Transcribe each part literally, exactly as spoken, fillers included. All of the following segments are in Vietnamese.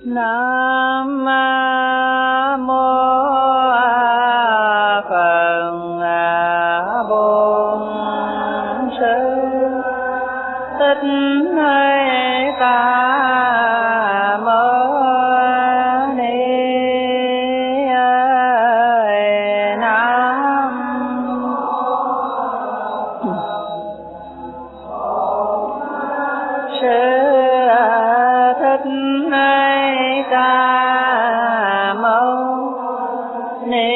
Nam mô Phật Bổn Sư Thích Ca Mâu Ni. Nam Sư Thích Ca Mâu Ni.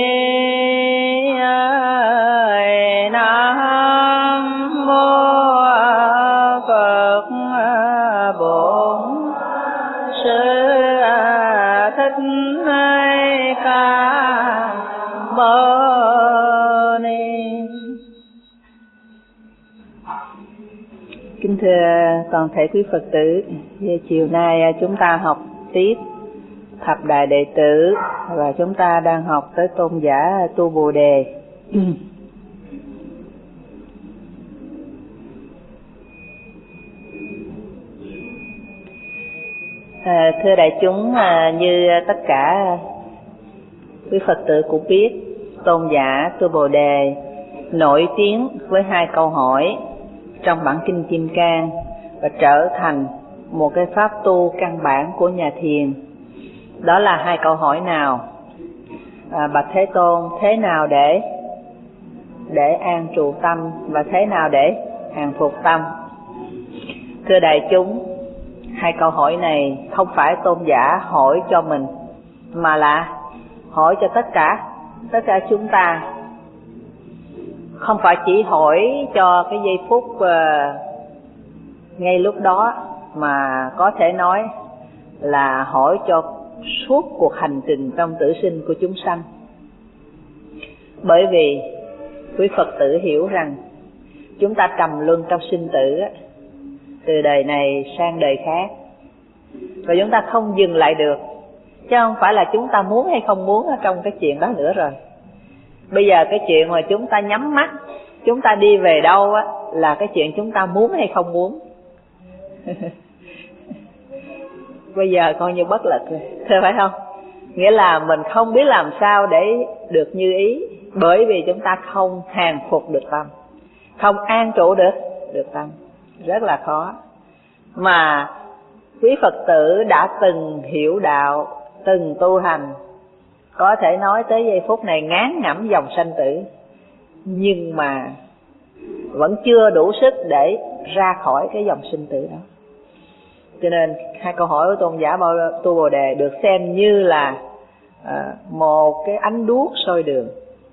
Nam mô Phật Bổn Sư Thích Ca Mâu Ni. Kính thưa toàn thể quý Phật tử, chiều nay chúng ta học tiếp thập đại đệ tử và chúng ta đang học tới tôn giả Tu Bồ Đề. À, thưa đại chúng, à, như tất cả quý Phật tử cũng biết, tôn giả Tu Bồ Đề nổi tiếng với hai câu hỏi trong bản kinh Kim Cang và trở thành một cái pháp tu căn bản của nhà thiền. Đó là hai câu hỏi nào? À, bạch Thế Tôn, thế nào để để an trụ tâm và thế nào để hàng phục tâm? Thưa đại chúng, hai câu hỏi này không phải tôn giả hỏi cho mình, mà là hỏi cho tất cả tất cả chúng ta. Không phải chỉ hỏi cho cái giây phút uh, ngay lúc đó, mà có thể nói là hỏi cho suốt cuộc hành trình trong tử sinh của chúng sanh. Bởi vì quý Phật tử hiểu rằng chúng ta trầm luân trong sinh tử, từ đời này sang đời khác, và chúng ta không dừng lại được, chứ không phải là chúng ta muốn hay không muốn ở trong cái chuyện đó nữa rồi. Bây giờ cái chuyện mà chúng ta nhắm mắt, chúng ta đi về đâu á, là cái chuyện chúng ta muốn hay không muốn. Bây giờ coi như bất lực rồi, thưa phải không? Nghĩa là mình không biết làm sao để được như ý, bởi vì chúng ta không hàng phục được tâm, không an trụ được được tâm, rất là khó. Mà quý Phật tử đã từng hiểu đạo, từng tu hành, có thể nói tới giây phút này ngán ngẩm dòng sanh tử, nhưng mà vẫn chưa đủ sức để ra khỏi cái dòng sinh tử đó. Cho nên hai câu hỏi của tôn giả Tu Bồ Đề được xem như là à, một cái ánh đuốc soi đường,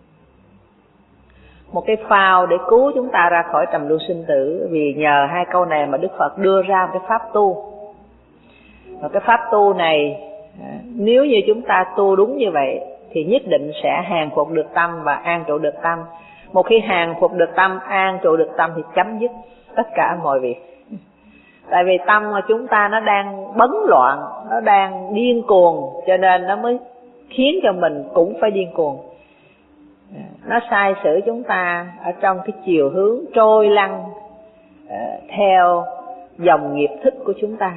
một cái phao để cứu chúng ta ra khỏi trầm luân sinh tử. Vì nhờ hai câu này mà Đức Phật đưa ra một cái pháp tu. Và cái pháp tu này, à, nếu như chúng ta tu đúng như vậy thì nhất định sẽ hàng phục được tâm và an trụ được tâm. Một khi hàng phục được tâm, an trụ được tâm thì chấm dứt tất cả mọi việc. Tại vì tâm của chúng ta nó đang bấn loạn, nó đang điên cuồng, cho nên nó mới khiến cho mình cũng phải điên cuồng. Nó sai sử chúng ta ở trong cái chiều hướng trôi lăn uh, theo dòng nghiệp thức của chúng ta.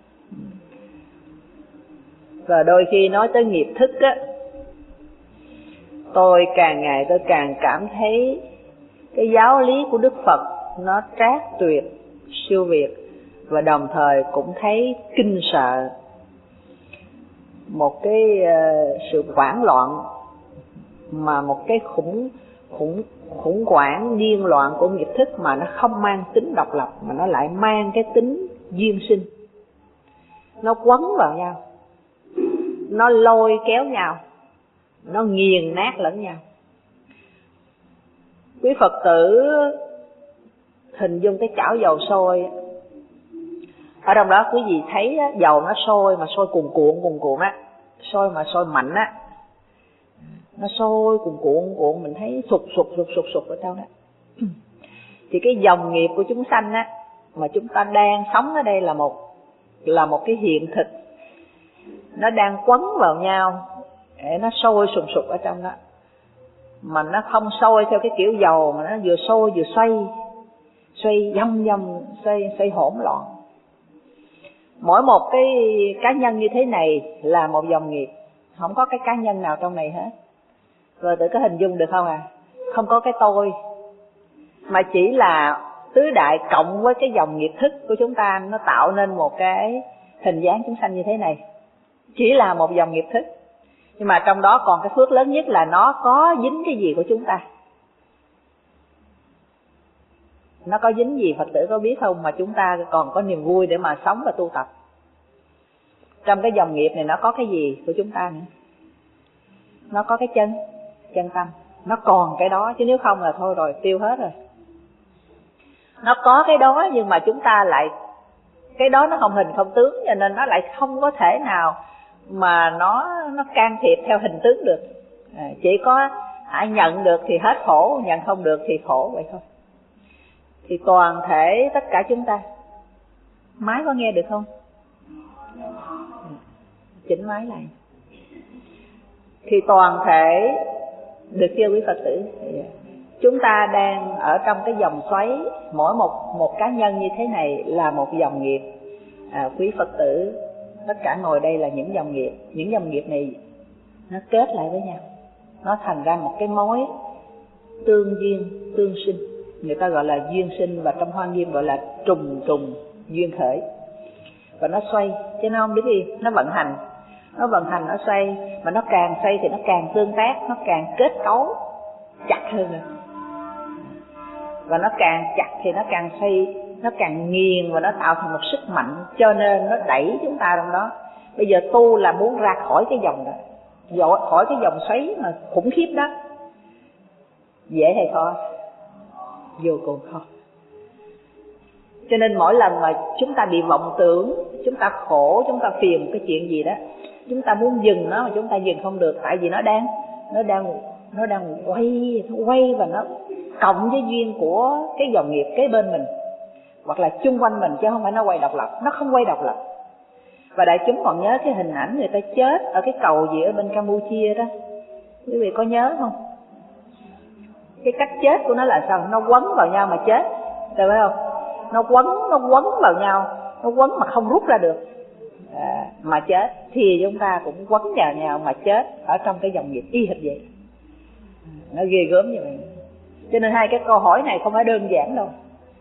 Và đôi khi nói tới nghiệp thức á, tôi càng ngày tôi càng cảm thấy cái giáo lý của Đức Phật nó trác tuyệt, siêu việt, và đồng thời cũng thấy kinh sợ. Một cái uh, sự hoảng loạn, mà một cái khủng khủng khủng hoảng điên loạn của nghiệp thức mà nó không mang tính độc lập, mà nó lại mang cái tính duyên sinh. Nó quấn vào nhau, nó lôi kéo nhau, nó nghiền nát lẫn nhau. Quý Phật tử hình dung cái chảo dầu sôi, ở trong đó quý vị thấy dầu nó sôi mà sôi cuồn cuộn cuồn cuộn á, sôi mà sôi mạnh á, nó sôi cuồn cuộn cuộn, mình thấy sụt sụt sụt sụt sụt ở trong đó. Thì cái dòng nghiệp của chúng sanh á, mà chúng ta đang sống ở đây là một là một cái hiện thực, nó đang quấn vào nhau để nó sôi sùng sục ở trong đó. Mà nó không sôi theo cái kiểu dầu, mà nó vừa sôi vừa xoay, xoay dông dông, xoay xoay hỗn loạn. Mỗi một cái cá nhân như thế này là một dòng nghiệp, không có cái cá nhân nào trong này hết. Rồi tự có hình dung được không à? Không có cái tôi, mà chỉ là tứ đại cộng với cái dòng nghiệp thức của chúng ta, nó tạo nên một cái hình dáng chúng sanh như thế này. Chỉ là một dòng nghiệp thức, nhưng mà trong đó còn cái phước lớn nhất là nó có dính cái gì của chúng ta. Nó có dính gì Phật tử có biết không, mà chúng ta còn có niềm vui để mà sống và tu tập. Trong cái dòng nghiệp này nó có cái gì của chúng ta nữa? Nó có cái chân, chân tâm. Nó còn cái đó, chứ nếu không là thôi rồi, tiêu hết rồi. Nó có cái đó nhưng mà chúng ta lại, cái đó nó không hình không tướng, cho nên nó lại không có thể nào mà nó nó can thiệp theo hình tướng được. À, chỉ có ai nhận được thì hết khổ, nhận không được thì khổ, vậy thôi. Thì toàn thể tất cả chúng ta, máy có nghe được không? Chỉnh máy lại. Thì toàn thể, được chưa quý Phật tử? Chúng ta đang ở trong cái dòng xoáy, mỗi một một cá nhân như thế này là một dòng nghiệp. À, quý Phật tử tất cả ngồi đây là những dòng nghiệp. Những dòng nghiệp này nó kết lại với nhau, nó thành ra một cái mối tương duyên, tương sinh. Người ta gọi là duyên sinh, và trong Hoa Nghiêm gọi là trùng trùng duyên khởi. Và nó xoay, chứ nó không đứng yên, nó vận hành. Nó vận hành, nó xoay, mà nó càng xoay thì nó càng tương tác, nó càng kết cấu chặt hơn rồi. Và nó càng chặt thì nó càng xoay, nó càng nghiền, và nó tạo thành một sức mạnh, cho nên nó đẩy chúng ta trong đó. Bây giờ tu là muốn ra khỏi cái dòng đó, khỏi cái dòng xoáy mà khủng khiếp đó. Dễ hay khó? Vô cùng khó. Cho nên mỗi lần mà chúng ta bị vọng tưởng, chúng ta khổ, chúng ta phiền cái chuyện gì đó, chúng ta muốn dừng nó mà chúng ta dừng không được, tại vì nó đang nó đang nó đang quay, nó quay và nó cộng với duyên của cái dòng nghiệp kế bên mình hoặc là chung quanh mình, chứ không phải nó quay độc lập. Nó không quay độc lập. Và đại chúng còn nhớ cái hình ảnh người ta chết ở cái cầu gì ở bên Campuchia đó, quý vị có nhớ không? Cái cách chết của nó là sao? Nó quấn vào nhau mà chết, được phải không? Nó quấn, nó quấn vào nhau, nó quấn mà không rút ra được, à, mà chết. Thì chúng ta cũng quấn vào nhau mà chết ở trong cái dòng nghiệp y hệt vậy. Nó ghê gớm như vậy. Cho nên hai cái câu hỏi này không phải đơn giản đâu.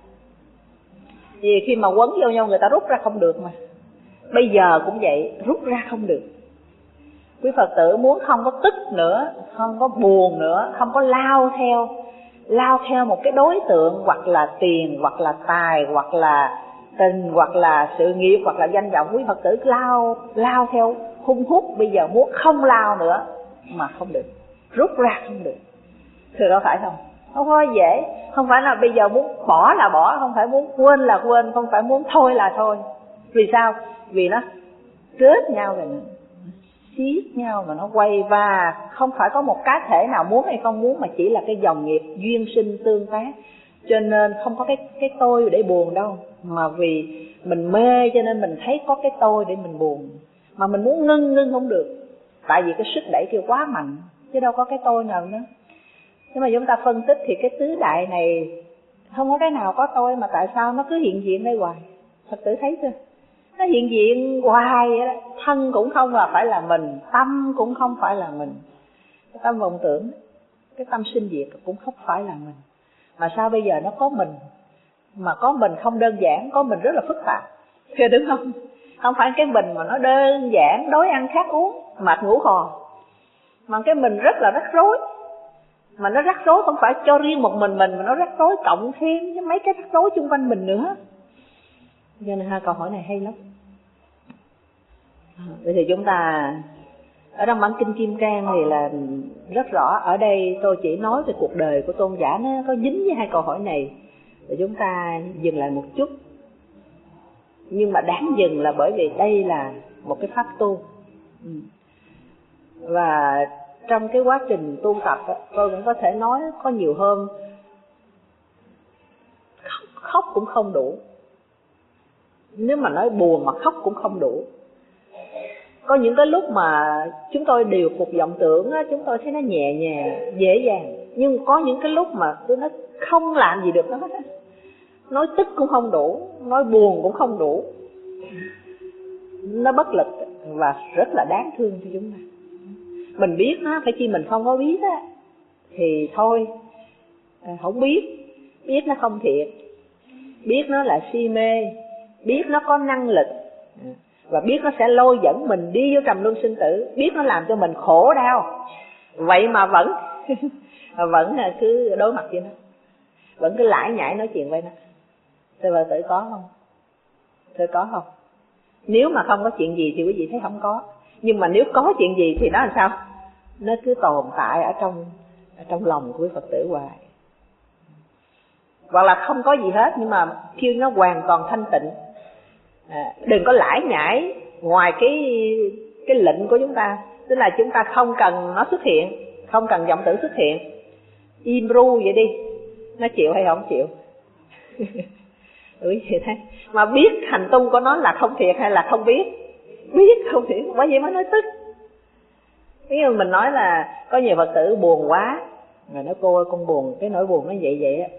Vì khi mà quấn vô nhau người ta rút ra không được mà. Bây giờ cũng vậy, rút ra không được. Quý Phật tử muốn không có tức nữa, không có buồn nữa, không có lao theo lao theo một cái đối tượng, hoặc là tiền, hoặc là tài, hoặc là tình, hoặc là sự nghiệp, hoặc là danh vọng. Quý Phật tử lao lao theo hung hút. Bây giờ muốn không lao nữa mà không được, rút ra không được. Thưa đó phải không? Không có dễ. Không phải là bây giờ muốn bỏ là bỏ, không phải muốn quên là quên, không phải muốn thôi là thôi. Vì sao? Vì nó kết nhau rồi, siết nhau mà nó quay, và không phải có một cá thể nào muốn hay không muốn, mà chỉ là cái dòng nghiệp duyên sinh tương tác. Cho nên không có cái cái tôi để buồn đâu, mà vì mình mê cho nên mình thấy có cái tôi để mình buồn. Mà mình muốn ngưng ngưng không được, tại vì cái sức đẩy kia quá mạnh, chứ đâu có cái tôi nào nữa. Nhưng mà chúng ta phân tích thì cái tứ đại này không có cái nào có tôi, mà tại sao nó cứ hiện diện đây hoài? Phật tử thấy chưa? Nó hiện diện hoài vậy đó. Thân cũng không là phải là mình, tâm cũng không phải là mình. Cái tâm vọng tưởng, cái tâm sinh diệt cũng không phải là mình. Mà sao bây giờ nó có mình? Mà có mình không đơn giản, có mình rất là phức tạp, thưa đúng không? Không phải cái mình mà nó đơn giản, đói ăn khát uống, mệt ngủ khò. Mà cái mình rất là rắc rối. Mà nó rắc rối không phải cho riêng một mình mình, mà nó rắc rối cộng thêm với mấy cái rắc rối xung quanh mình nữa. Cho nên hai câu hỏi này hay lắm. Vậy thì chúng ta ở trong bản Kinh Kim Cang thì là rất rõ. Ở đây tôi chỉ nói về cuộc đời của tôn giả, nó có dính với hai câu hỏi này, để chúng ta dừng lại một chút. Nhưng mà đáng dừng là bởi vì đây là một cái pháp tu. Và trong cái quá trình tu tập tôi cũng có thể nói có nhiều hôm khóc, khóc cũng không đủ. Nếu mà nói buồn mà khóc cũng không đủ. Có những cái lúc mà chúng tôi điều phục vọng tưởng á, chúng tôi thấy nó nhẹ nhàng, dễ dàng. Nhưng có những cái lúc mà tôi nói không làm gì được nó hết. Nói tức cũng không đủ, nói buồn cũng không đủ. nó bất lực và rất là đáng thương cho chúng ta. Mình biết nó, phải chi mình không có biết á thì thôi, không biết, biết nó không thiệt, biết nó là si mê, biết nó có năng lực, và biết nó sẽ lôi dẫn mình đi vô trầm luân sinh tử, biết nó làm cho mình khổ đau, vậy mà vẫn vẫn cứ đối mặt với nó, vẫn cứ lải nhải nói chuyện với nó. Thưa Phật tử có không? Thưa có không? Nếu mà không có chuyện gì thì quý vị thấy không có, nhưng mà nếu có chuyện gì thì nó làm sao? Nó cứ tồn tại ở trong ở trong lòng của quý Phật tử hoài. Hoặc là không có gì hết, nhưng mà khi nó hoàn toàn thanh tịnh, à, đừng có lải nhải ngoài cái cái lệnh của chúng ta, tức là chúng ta không cần nó xuất hiện, không cần vọng tưởng xuất hiện, im ru vậy đi, nó chịu hay không chịu? Ừ, vậy thế. Mà biết hành tung của nó là không thiệt hay là không biết? Biết không thiệt, bởi vậy mới nói tức. Ví dụ mình nói là có nhiều Phật tử buồn quá, rồi nói cô ơi con buồn, cái nỗi buồn nó vậy vậy á.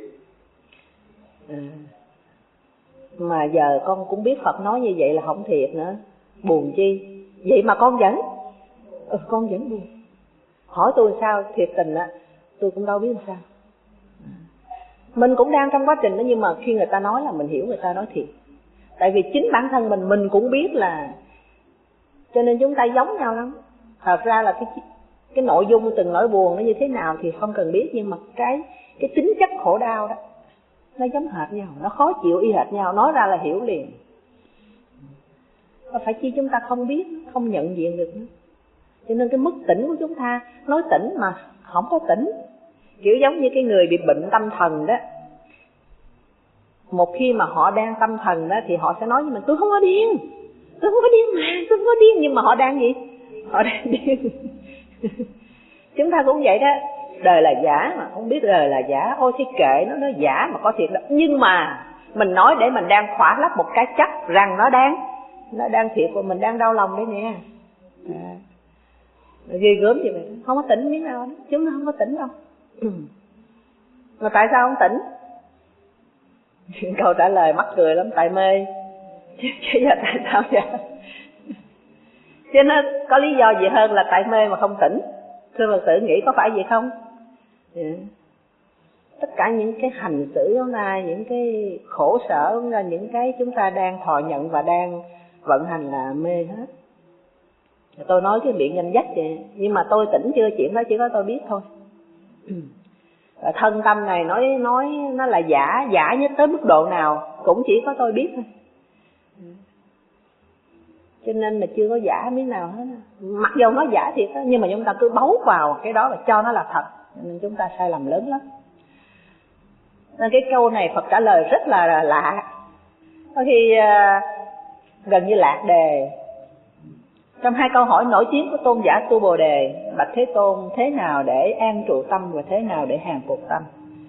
À, mà giờ con cũng biết Phật nói như vậy là không thiệt nữa, buồn chi? Vậy mà con vẫn, ừ, con vẫn buồn. Hỏi tôi sao, thiệt tình á, tôi cũng đâu biết làm sao. Mình cũng đang trong quá trình đó, nhưng mà khi người ta nói là mình hiểu người ta nói thiệt. Tại vì chính bản thân mình, mình cũng biết là, cho nên chúng ta giống nhau lắm. Thật ra là cái cái nội dung từng nỗi buồn nó như thế nào thì không cần biết, nhưng mà cái cái tính chất khổ đau đó nó giống hệt nhau, nó khó chịu y hệt nhau, nói ra là hiểu liền. Và phải chi chúng ta không biết, không nhận diện được nữa. Cho nên cái mức tỉnh của chúng ta nói tỉnh mà không có tỉnh, kiểu giống như cái người bị bệnh tâm thần đó. Một khi mà họ đang tâm thần đó thì họ sẽ nói với mình, tôi không có điên, tôi không có điên mà, tôi không có điên, nhưng mà họ đang gì? Họ đang điên. Chúng ta cũng vậy đó, đời là giả mà không biết đời là giả, ôi thì kệ nó, nó giả mà có thiệt đó. Nhưng mà mình nói để mình đang khỏa lấp một cái chắc rằng nó đang nó đang thiệt, và mình đang đau lòng đấy nè. À, ghê gớm vậy vậy, không có tỉnh miếng nào đó. Chúng ta không có tỉnh đâu. Mà tại sao không tỉnh? Câu trả lời mắc cười lắm, tại mê. Chứ giờ tại sao vậy? Chứ nó có lý do gì hơn là tại mê mà không tỉnh? Thưa Phật tử nghĩ có phải vậy không? Yeah. Tất cả những cái hành xử của chúng ta, những cái khổ sở của chúng ta, những cái chúng ta đang thọ nhận và đang vận hành là mê hết. Tôi nói cái miệng nhanh dách vậy, nhưng mà tôi tỉnh chưa, chuyện đó chỉ có tôi biết thôi. Và thân tâm này nói nói nó là giả, giả nhất tới mức độ nào cũng chỉ có tôi biết thôi. Cho nên mà chưa có giả miếng nào hết. Mặc dù nó giả thiệt đó, nhưng mà chúng ta cứ bấu vào cái đó và cho nó là thật, nên chúng ta sai lầm lớn lắm. Nên cái câu này Phật trả lời rất là lạ. Có khi uh, gần như lạc đề. Trong hai câu hỏi nổi tiếng của tôn giả Tu Bồ Đề, bạch Thế Tôn, thế nào để an trụ tâm và thế nào để hàng phục tâm?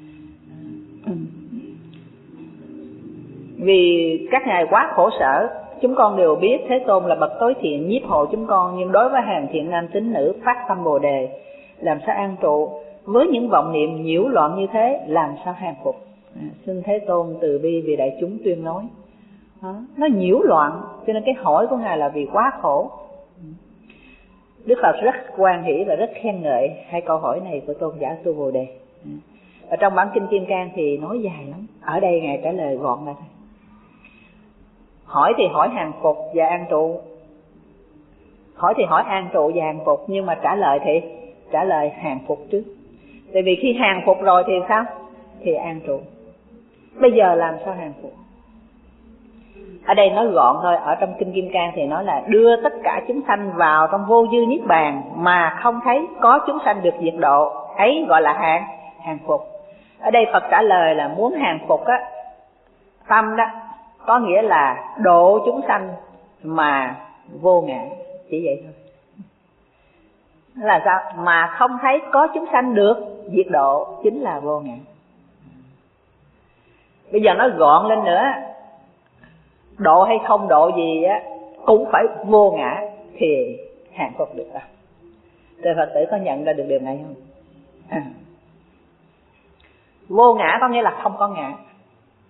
Vì các ngài quá khổ sở, chúng con đều biết Thế Tôn là bậc tối thiện nhiếp hộ chúng con, nhưng đối với hàng thiện nam tín nữ phát tâm Bồ Đề, làm sao an trụ? Với những vọng niệm nhiễu loạn như thế, làm sao hàng phục? À, xin Thế Tôn từ bi vì đại chúng tuyên nói. Đó, nó nhiễu loạn, cho nên cái hỏi của ngài là vì quá khổ. Đức Phật rất hoan hỷ và rất khen ngợi hai câu hỏi này của tôn giả Tu Bồ Đề. Ở trong bản kinh Kim Cang thì nói dài lắm, ở đây ngài trả lời gọn lại thôi. Hỏi thì hỏi hàng phục và an trụ, hỏi thì hỏi an trụ và hàng phục, nhưng mà trả lời thì trả lời hàng phục trước. Tại vì khi hàng phục rồi thì sao? Thì an trụ. Bây giờ làm sao hàng phục? Ở đây nói gọn thôi, ở trong kinh Kim Cang thì nói là đưa tất cả chúng sanh vào trong vô dư niết bàn mà không thấy có chúng sanh được diệt độ, ấy gọi là hàng hàng phục. Ở đây Phật trả lời là muốn hàng phục á, tâm đó có nghĩa là độ chúng sanh mà vô ngã, chỉ vậy thôi. Là sao? Mà không thấy có chúng sanh được diệt độ chính là vô ngã. Bây giờ nói gọn lên nữa, độ hay không độ gì á cũng phải vô ngã thì hàng phục được đâu. Từ Phật tử có nhận ra được điều này không? À. Vô ngã có nghĩa là không có ngã.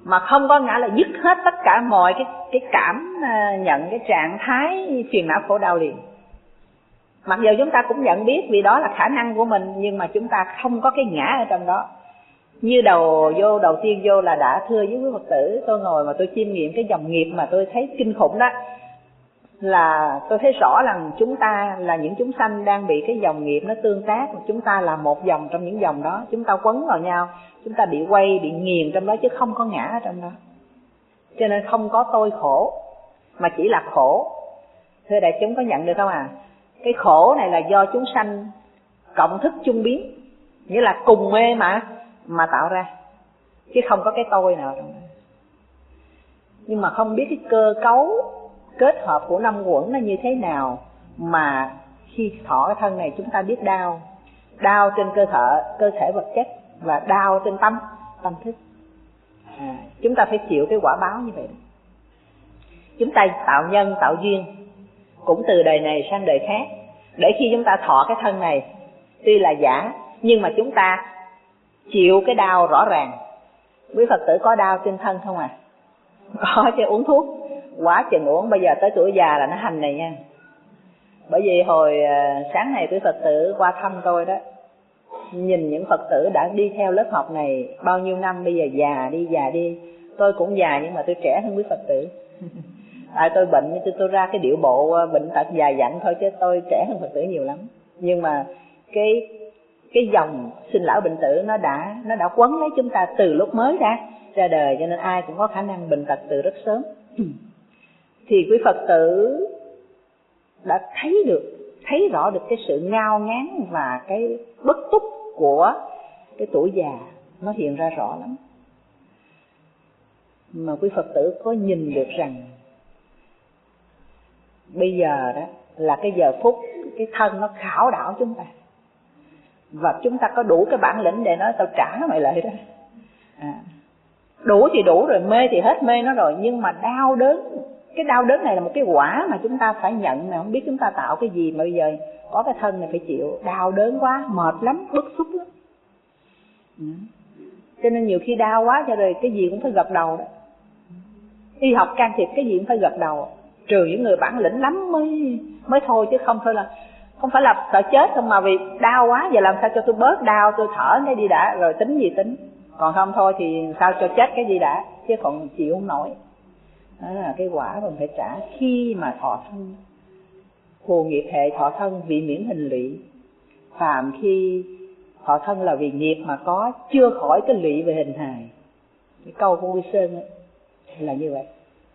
Mà không có ngã là dứt hết tất cả mọi cái cái cảm nhận, cái trạng thái phiền não khổ đau liền. Mặc dù chúng ta cũng nhận biết vì đó là khả năng của mình, nhưng mà chúng ta không có cái ngã ở trong đó. Như đầu vô đầu tiên vô là đã thưa với quý Phật tử, tôi ngồi mà tôi chiêm nghiệm cái dòng nghiệp mà tôi thấy kinh khủng đó, là tôi thấy rõ rằng chúng ta là những chúng sanh đang bị cái dòng nghiệp nó tương tác, chúng ta là một dòng trong những dòng đó, chúng ta quấn vào nhau, chúng ta bị quay, bị nghiền trong đó chứ không có ngã ở trong đó. Cho nên không có tôi khổ, mà chỉ là khổ. Thưa đại chúng có nhận được không à? Cái khổ này là do chúng sanh cộng thức chung biến, nghĩa là cùng mê mà mà tạo ra, chứ không có cái tôi nào trong đó. Nhưng mà không biết cái cơ cấu kết hợp của năm uẩn nó như thế nào mà khi thọ cái thân này chúng ta biết đau, đau trên cơ thể cơ thể vật chất và đau trên tâm tâm thức. À, chúng ta phải chịu cái quả báo như vậy đó. Chúng ta tạo nhân tạo duyên cũng từ đời này sang đời khác, để khi chúng ta thọ cái thân này tuy là giả nhưng mà chúng ta chịu cái đau rõ ràng. Quý Phật tử có đau trên thân không à? Có chứ, uống thuốc quá chừng uống, bây giờ tới tuổi già là nó hành này nha. Bởi vì hồi sáng này quý Phật tử qua thăm tôi đó, nhìn những Phật tử đã đi theo lớp học này bao nhiêu năm, bây giờ già đi già đi. Tôi cũng già nhưng mà tôi trẻ hơn quý Phật tử. Tại tôi bệnh, tôi, tôi ra cái điệu bộ bệnh tật già dặn thôi, chứ tôi trẻ hơn Phật tử nhiều lắm. Nhưng mà cái cái dòng sinh lão bệnh tử nó đã nó đã quấn lấy chúng ta từ lúc mới ra ra đời, cho nên ai cũng có khả năng bệnh tật từ rất sớm. Thì quý Phật tử đã thấy được, thấy rõ được cái sự ngao ngán và cái bất túc của cái tuổi già nó hiện ra rõ lắm. Mà quý Phật tử có nhìn được rằng bây giờ đó là cái giờ phút cái thân nó khảo đảo chúng ta, và chúng ta có đủ cái bản lĩnh để nói tao trả mày lại đó. À, đủ thì đủ rồi, mê thì hết mê nó rồi, nhưng mà đau đớn, cái đau đớn này là một cái quả mà chúng ta phải nhận. Mà không biết chúng ta tạo cái gì mà bây giờ có cái thân này phải chịu đau đớn quá, mệt lắm, bức xúc lắm. Ừ. Cho nên nhiều khi đau quá cho rồi cái gì cũng phải gật đầu đó. Y học can thiệp cái gì cũng phải gật đầu, trừ những người bản lĩnh lắm mới mới thôi, chứ không thôi là không phải là sợ chết không, mà vì đau quá giờ làm sao cho tôi bớt đau, tôi thở cái đi đã rồi tính gì tính, còn không thôi thì sao cho chết cái gì đã, chứ còn chịu không nổi. Đó là cái quả mình phải trả khi mà thọ thân. Phù nghiệp hệ thọ thân vì miễn hình lụy, phàm khi thọ thân là vì nghiệp mà có, chưa khỏi cái lụy về hình hài. Cái câu của Quy Sơn ấy, là như vậy.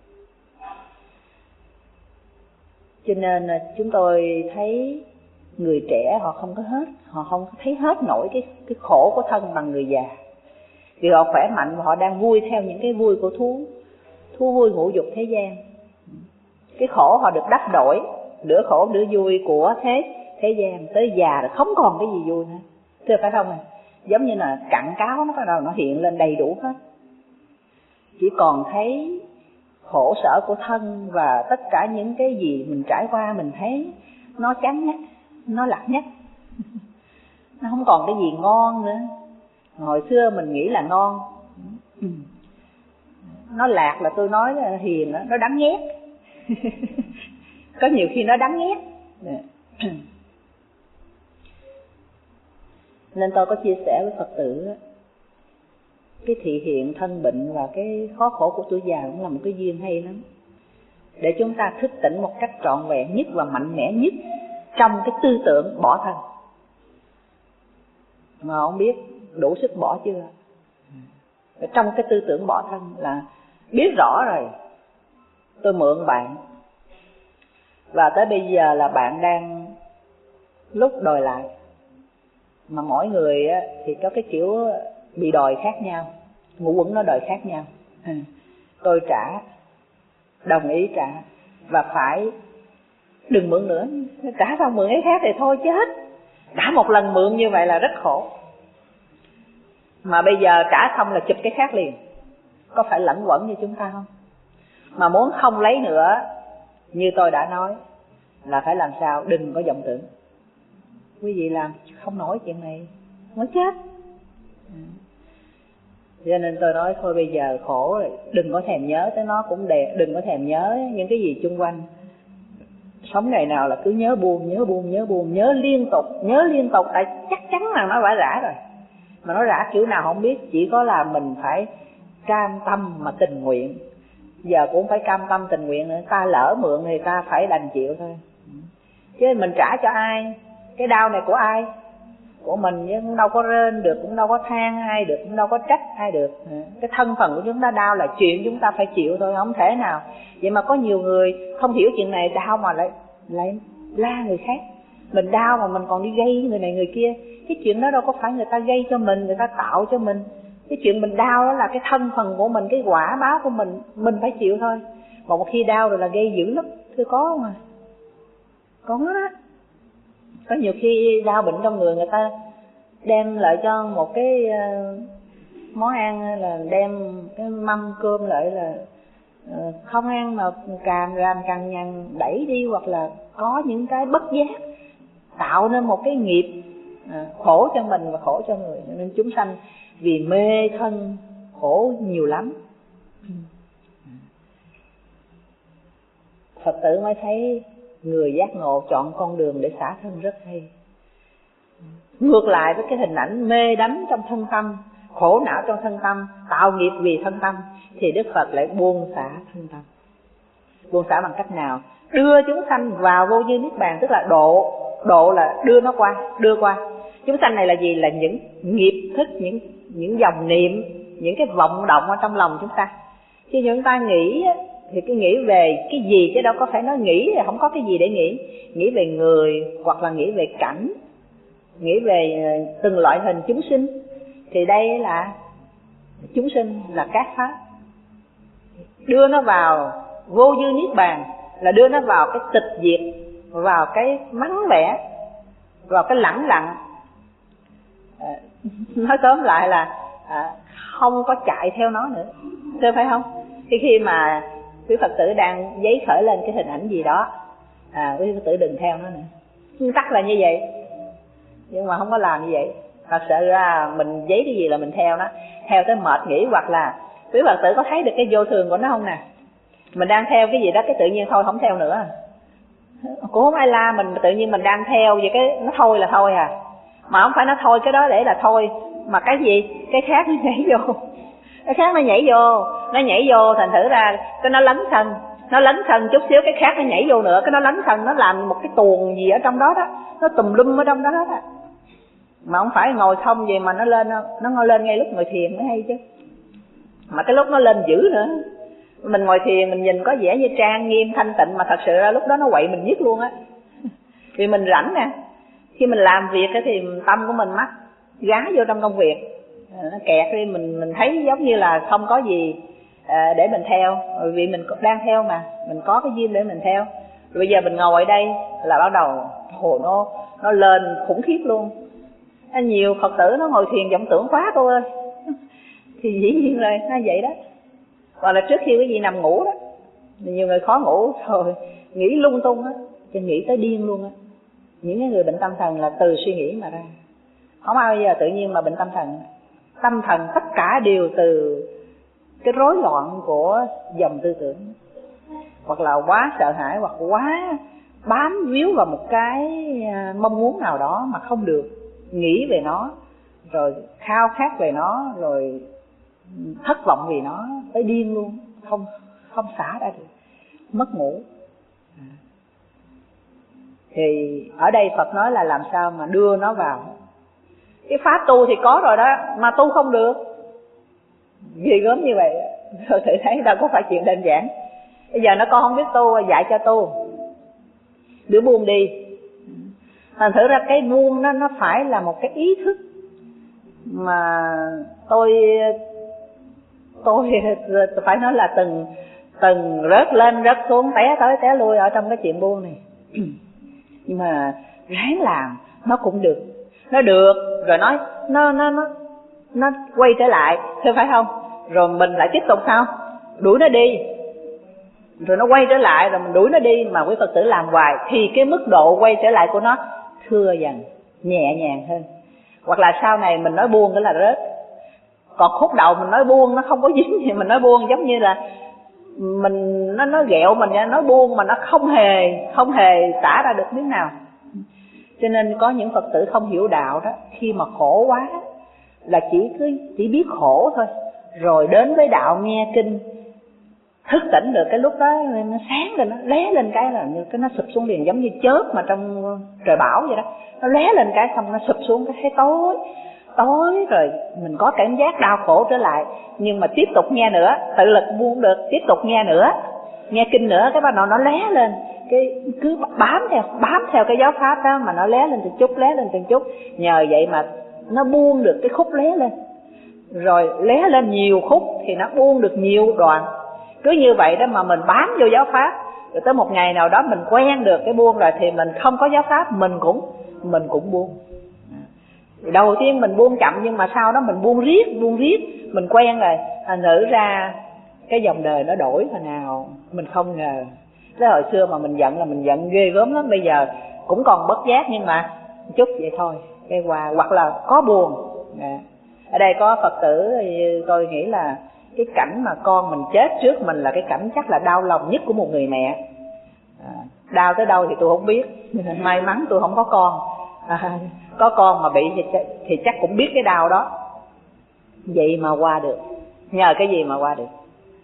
Cho nên chúng tôi thấy người trẻ họ không có hết, họ không thấy hết nổi cái cái khổ của thân bằng người già. Vì họ khỏe mạnh và họ đang vui theo những cái vui của thú, thú vui ngũ dục thế gian. Cái khổ họ được đắp đổi, nửa khổ nửa vui của thế thế gian, tới già rồi không còn cái gì vui nữa. Thưa phải không à? Giống như là cặn cáo nó bắt đầu nó hiện lên đầy đủ hết. Chỉ còn thấy khổ sở của thân và tất cả những cái gì mình trải qua mình thấy nó chán nhất, nó lạc nhất. Nó không còn cái gì ngon nữa. Hồi xưa mình nghĩ là ngon, nó lạc là tôi nói là hiền đó, nó đắng ghét. Có nhiều khi nó đắng ghét. Nên tôi có chia sẻ với Phật tử, cái thị hiện thân bệnh và cái khó khổ của tuổi già cũng là một cái duyên hay lắm, để chúng ta thức tỉnh một cách trọn vẹn nhất và mạnh mẽ nhất trong cái tư tưởng bỏ thân. Mà không biết đủ sức bỏ chưa? Trong cái tư tưởng bỏ thân là biết rõ rồi, tôi mượn bạn, và tới bây giờ là bạn đang lúc đòi lại. Mà mỗi người thì có cái kiểu bị đòi khác nhau, ngũ uẩn nó đòi khác nhau. Tôi trả, đồng ý trả, và phải đừng mượn nữa, trả xong mượn cái khác thì thôi chết. Đã một lần mượn như vậy là rất khổ, mà bây giờ trả xong là chụp cái khác liền. Có phải lẫn quẩn như chúng ta không? Mà muốn không lấy nữa, như tôi đã nói, là phải làm sao đừng có vọng tưởng. Quý vị làm không nổi chuyện này mới chết. Cho nên tôi nói thôi bây giờ khổ rồi, đừng có thèm nhớ tới nó cũng đẹp, đừng có thèm nhớ những cái gì xung quanh. Sống ngày nào là cứ nhớ buông, nhớ buông, nhớ buông, nhớ liên tục, nhớ liên tục, tại chắc chắn là nó phải rã rồi. Mà nó rã kiểu nào không biết, chỉ có là mình phải cam tâm mà tình nguyện. Giờ cũng phải cam tâm tình nguyện nữa, ta lỡ mượn thì ta phải đành chịu thôi. Chứ mình trả cho ai, cái đau này của ai? Của mình, chứ cũng đâu có rên được, cũng đâu có than ai được, cũng đâu có trách ai được. Cái thân phận của chúng ta đau là chuyện chúng ta phải chịu thôi, không thể nào. Vậy mà có nhiều người không hiểu chuyện này, đau mà lại lại la người khác. Mình đau mà mình còn đi gây người này người kia. Cái chuyện đó đâu có phải người ta gây cho mình, người ta tạo cho mình. Cái chuyện mình đau đó là cái thân phận của mình, cái quả báo của mình, mình phải chịu thôi. Mà một khi đau rồi là gây dữ lắm, thưa có mà. Có đó. Có nhiều khi đau bệnh trong người, người ta đem lại cho một cái món ăn, là đem cái mâm cơm lại là không ăn mà càng làm càng nhằn đẩy đi, hoặc là có những cái bất giác tạo nên một cái nghiệp khổ cho mình và khổ cho người. Nên chúng sanh vì mê thân khổ nhiều lắm. Phật tử mới thấy người giác ngộ chọn con đường để xả thân rất hay. Ngược lại với cái hình ảnh mê đắm trong thân tâm, khổ não trong thân tâm, tạo nghiệp vì thân tâm, thì Đức Phật lại buông xả thân tâm. Buông xả bằng cách nào? Đưa chúng sanh vào vô vi niết bàn, tức là độ. Độ là đưa nó qua, đưa qua. Chúng sanh này là gì? Là những nghiệp thức, những những dòng niệm, những cái vọng động ở trong lòng chúng ta. Khi chúng ta nghĩ thì cứ nghĩ về cái gì, chứ đâu có phải nói nghĩ là không có cái gì để nghĩ. Nghĩ về người, hoặc là nghĩ về cảnh, nghĩ về từng loại hình chúng sinh. Thì đây là chúng sinh, là các pháp. Đưa nó vào vô dư niết bàn là đưa nó vào cái tịch diệt, vào cái vắng vẻ, vào cái lẳng lặng. à, Nói tóm lại là à, không có chạy theo nó nữa, thưa phải không? Khi khi mà quý Phật tử đang giấy khởi lên cái hình ảnh gì đó, à, quý Phật tử đừng theo nó nữa. Nguyên tắc là như vậy, nhưng mà không có làm như vậy. Thật sự ra mình giấy cái gì là mình theo nó, theo tới mệt nghỉ. Hoặc là quý Phật tử có thấy được cái vô thường của nó không nè? Mình đang theo cái gì đó, cái tự nhiên thôi không theo nữa, cũng không ai la mình, tự nhiên mình đang theo vậy cái nó thôi là thôi à. Mà không phải nó thôi cái đó để là thôi, mà cái gì, cái khác nó nhảy vô, cái khác nó nhảy vô, nó nhảy vô thành thử ra cái nó lấn sân, nó lấn sân chút xíu cái khác nó nhảy vô nữa, cái nó lấn sân, nó làm một cái tuồng gì ở trong đó đó, nó tùm lum ở trong đó đó. Mà không phải ngồi không gì mà nó lên, nó ngồi lên ngay lúc ngồi thiền mới hay chứ. Mà cái lúc nó lên dữ nữa, mình ngồi thiền mình nhìn có vẻ như trang nghiêm thanh tịnh, mà thật sự ra lúc đó nó quậy mình nhất luôn á. Vì mình rảnh nè, khi mình làm việc thì tâm của mình mắc gá vô trong công việc, nó kẹt đi, mình mình thấy giống như là không có gì để mình theo, vì mình đang theo mà, mình có cái duyên để mình theo. Rồi bây giờ mình ngồi ở đây là bắt đầu hồ nó nó lên khủng khiếp luôn. Nhiều Phật tử nó ngồi thiền vọng tưởng quá cô ơi, thì dĩ nhiên là nó vậy đó. Hoặc là trước khi quý vị nằm ngủ đó, nhiều người khó ngủ rồi nghĩ lung tung á, cho nghĩ tới điên luôn á. Những cái người bệnh tâm thần là từ suy nghĩ mà ra, không bao giờ tự nhiên mà bệnh tâm thần. Tâm thần tất cả đều từ cái rối loạn của dòng tư tưởng, hoặc là quá sợ hãi, hoặc quá bám víu vào một cái mong muốn nào đó mà không được, nghĩ về nó, rồi khao khát về nó, rồi thất vọng vì nó, tới điên luôn, không không xả ra được, mất ngủ. Thì ở đây Phật nói là làm sao mà đưa nó vào. Cái pháp tu thì có rồi đó, mà tu không được, ghê gớm như vậy. Rồi thử thấy đâu có phải chuyện đơn giản. Bây giờ nó con không biết tu, dạy cho tu, đứa buông đi. Thành thử ra cái buông nó nó phải là một cái ý thức mà tôi tôi phải nói là từng từng rớt lên rớt xuống, té tới té lui ở trong cái chuyện buông này. Nhưng mà ráng làm nó cũng được, nó được rồi nói nó nó nó nó quay trở lại, thôi phải không? Rồi mình lại tiếp tục sao? Đuổi nó đi, rồi nó quay trở lại, rồi mình đuổi nó đi. Mà quý Phật tử làm hoài thì cái mức độ quay trở lại của nó thưa dần, nhẹ nhàng hơn. Hoặc là sau này mình nói buông cái là rớt, Còn khúc đầu mình nói buông nó không có dính gì mình nói buông, giống như là mình nó nó ghẹo mình ra nói buông mà nó không hề không hề xả ra được miếng nào. Cho nên có những Phật tử không hiểu đạo đó, khi mà khổ quá là chỉ cứ chỉ biết khổ thôi, rồi đến với đạo nghe kinh thức tỉnh được, cái lúc đó nó sáng rồi nó lé lên cái là như cái nó sụp xuống liền, giống như chớp mà trong trời bão vậy đó, nó lé lên cái xong nó sụp xuống cái thấy tối tối rồi mình có cảm giác đau khổ trở lại. Nhưng mà tiếp tục nghe nữa, tự lực buông được, tiếp tục nghe nữa, nghe kinh nữa, cái bắt đầu nó lé lên, cái cứ bám theo bám theo cái giáo pháp đó mà nó lé lên từng chút lé lên từng chút. Nhờ vậy mà nó buông được cái khúc lé lên, rồi lé lên nhiều khúc thì nó buông được nhiều đoạn. Cứ như vậy đó mà mình bám vô giáo pháp, rồi tới một ngày nào đó mình quen được cái buông rồi thì mình không có giáo pháp mình cũng mình cũng buông. Đầu tiên mình buông chậm nhưng mà sau đó mình buông riết buông riết mình quen rồi, thành thử ra cái dòng đời nó đổi hồi nào mình không ngờ. Thế hồi xưa mà mình giận là mình giận ghê gớm lắm, bây giờ cũng còn bất giác nhưng mà chút vậy thôi cái qua, hoặc là có buồn. À, ở đây có Phật tử tôi nghĩ là cái cảnh mà con mình chết trước mình là cái cảnh chắc là đau lòng nhất của một người mẹ. À, đau tới đâu thì tôi không biết, may mắn tôi không có con. À, có con mà bị thì, thì chắc cũng biết cái đau đó. Vậy mà qua được, nhờ cái gì mà qua được?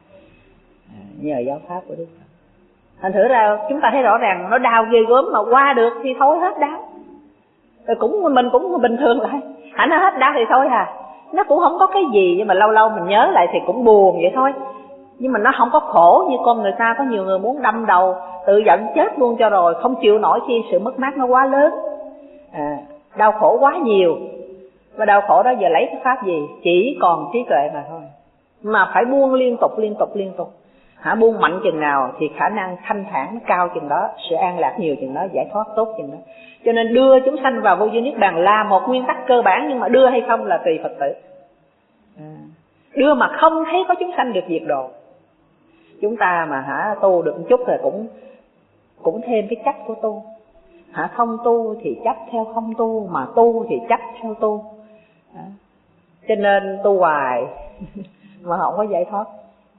À, nhờ giáo pháp của Đức Phật. Thành thử ra chúng ta thấy rõ ràng nó đau ghê gớm mà qua được thì thôi hết đau. Rồi cũng mình cũng bình thường lại, hẳn nó hết đau thì thôi à. Nó cũng không có cái gì, nhưng mà lâu lâu mình nhớ lại thì cũng buồn vậy thôi. Nhưng mà nó không có khổ như con người ta. Có nhiều người muốn đâm đầu, tự giận chết luôn cho rồi, không chịu nổi khi sự mất mát nó quá lớn. À, đau khổ quá nhiều. Và đau khổ đó giờ lấy cái pháp gì? Chỉ còn trí tuệ mà thôi. Mà phải buông liên tục liên tục liên tục. Hả, buông mạnh chừng nào thì khả năng thanh thản nó cao chừng đó, sự an lạc nhiều chừng đó, giải thoát tốt chừng đó. Cho nên đưa chúng sanh vào vô vi niết bàn là một nguyên tắc cơ bản, nhưng mà đưa hay không là tùy Phật tử. À, đưa mà không thấy có chúng sanh được diệt độ. Chúng ta mà hả tu được một chút rồi cũng cũng thêm cái chấp của tu. Hả, không tu thì chấp theo không tu, mà tu thì chấp theo tu. À, cho nên tu hoài mà không có giải thoát.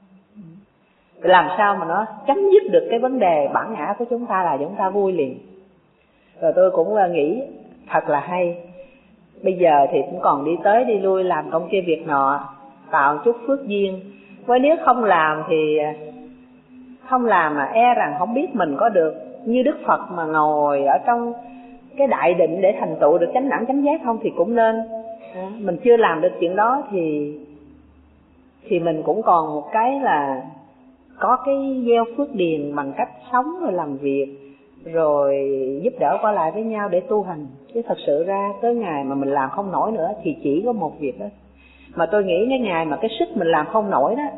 Làm sao mà nó chấm dứt được cái vấn đề bản ngã của chúng ta là chúng ta vui liền. Rồi tôi cũng nghĩ thật là hay. Bây giờ thì cũng còn đi tới đi lui làm công kia việc nọ, tạo chút phước duyên. Với nếu không làm thì không làm mà e rằng không biết mình có được như Đức Phật mà ngồi ở trong cái đại định để thành tựu được chánh đẳng chánh giác không thì cũng nên. Mình chưa làm được chuyện đó thì thì mình cũng còn một cái là có cái gieo phước điền bằng cách sống rồi làm việc, rồi giúp đỡ qua lại với nhau để tu hành. Chứ thật sự ra tới ngày mà mình làm không nổi nữa thì chỉ có một việc đó. Mà tôi nghĩ cái ngày mà cái sức mình làm không nổi đó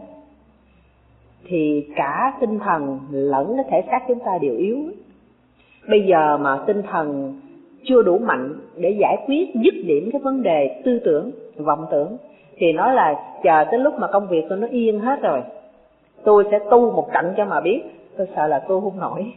thì cả tinh thần lẫn cái thể xác chúng ta đều yếu. Bây giờ mà tinh thần chưa đủ mạnh để giải quyết dứt điểm cái vấn đề tư tưởng, vọng tưởng, thì nói là chờ tới lúc mà công việc tôi nó yên hết rồi, tôi sẽ tu một trận cho mà biết. Tôi sợ là tu không nổi.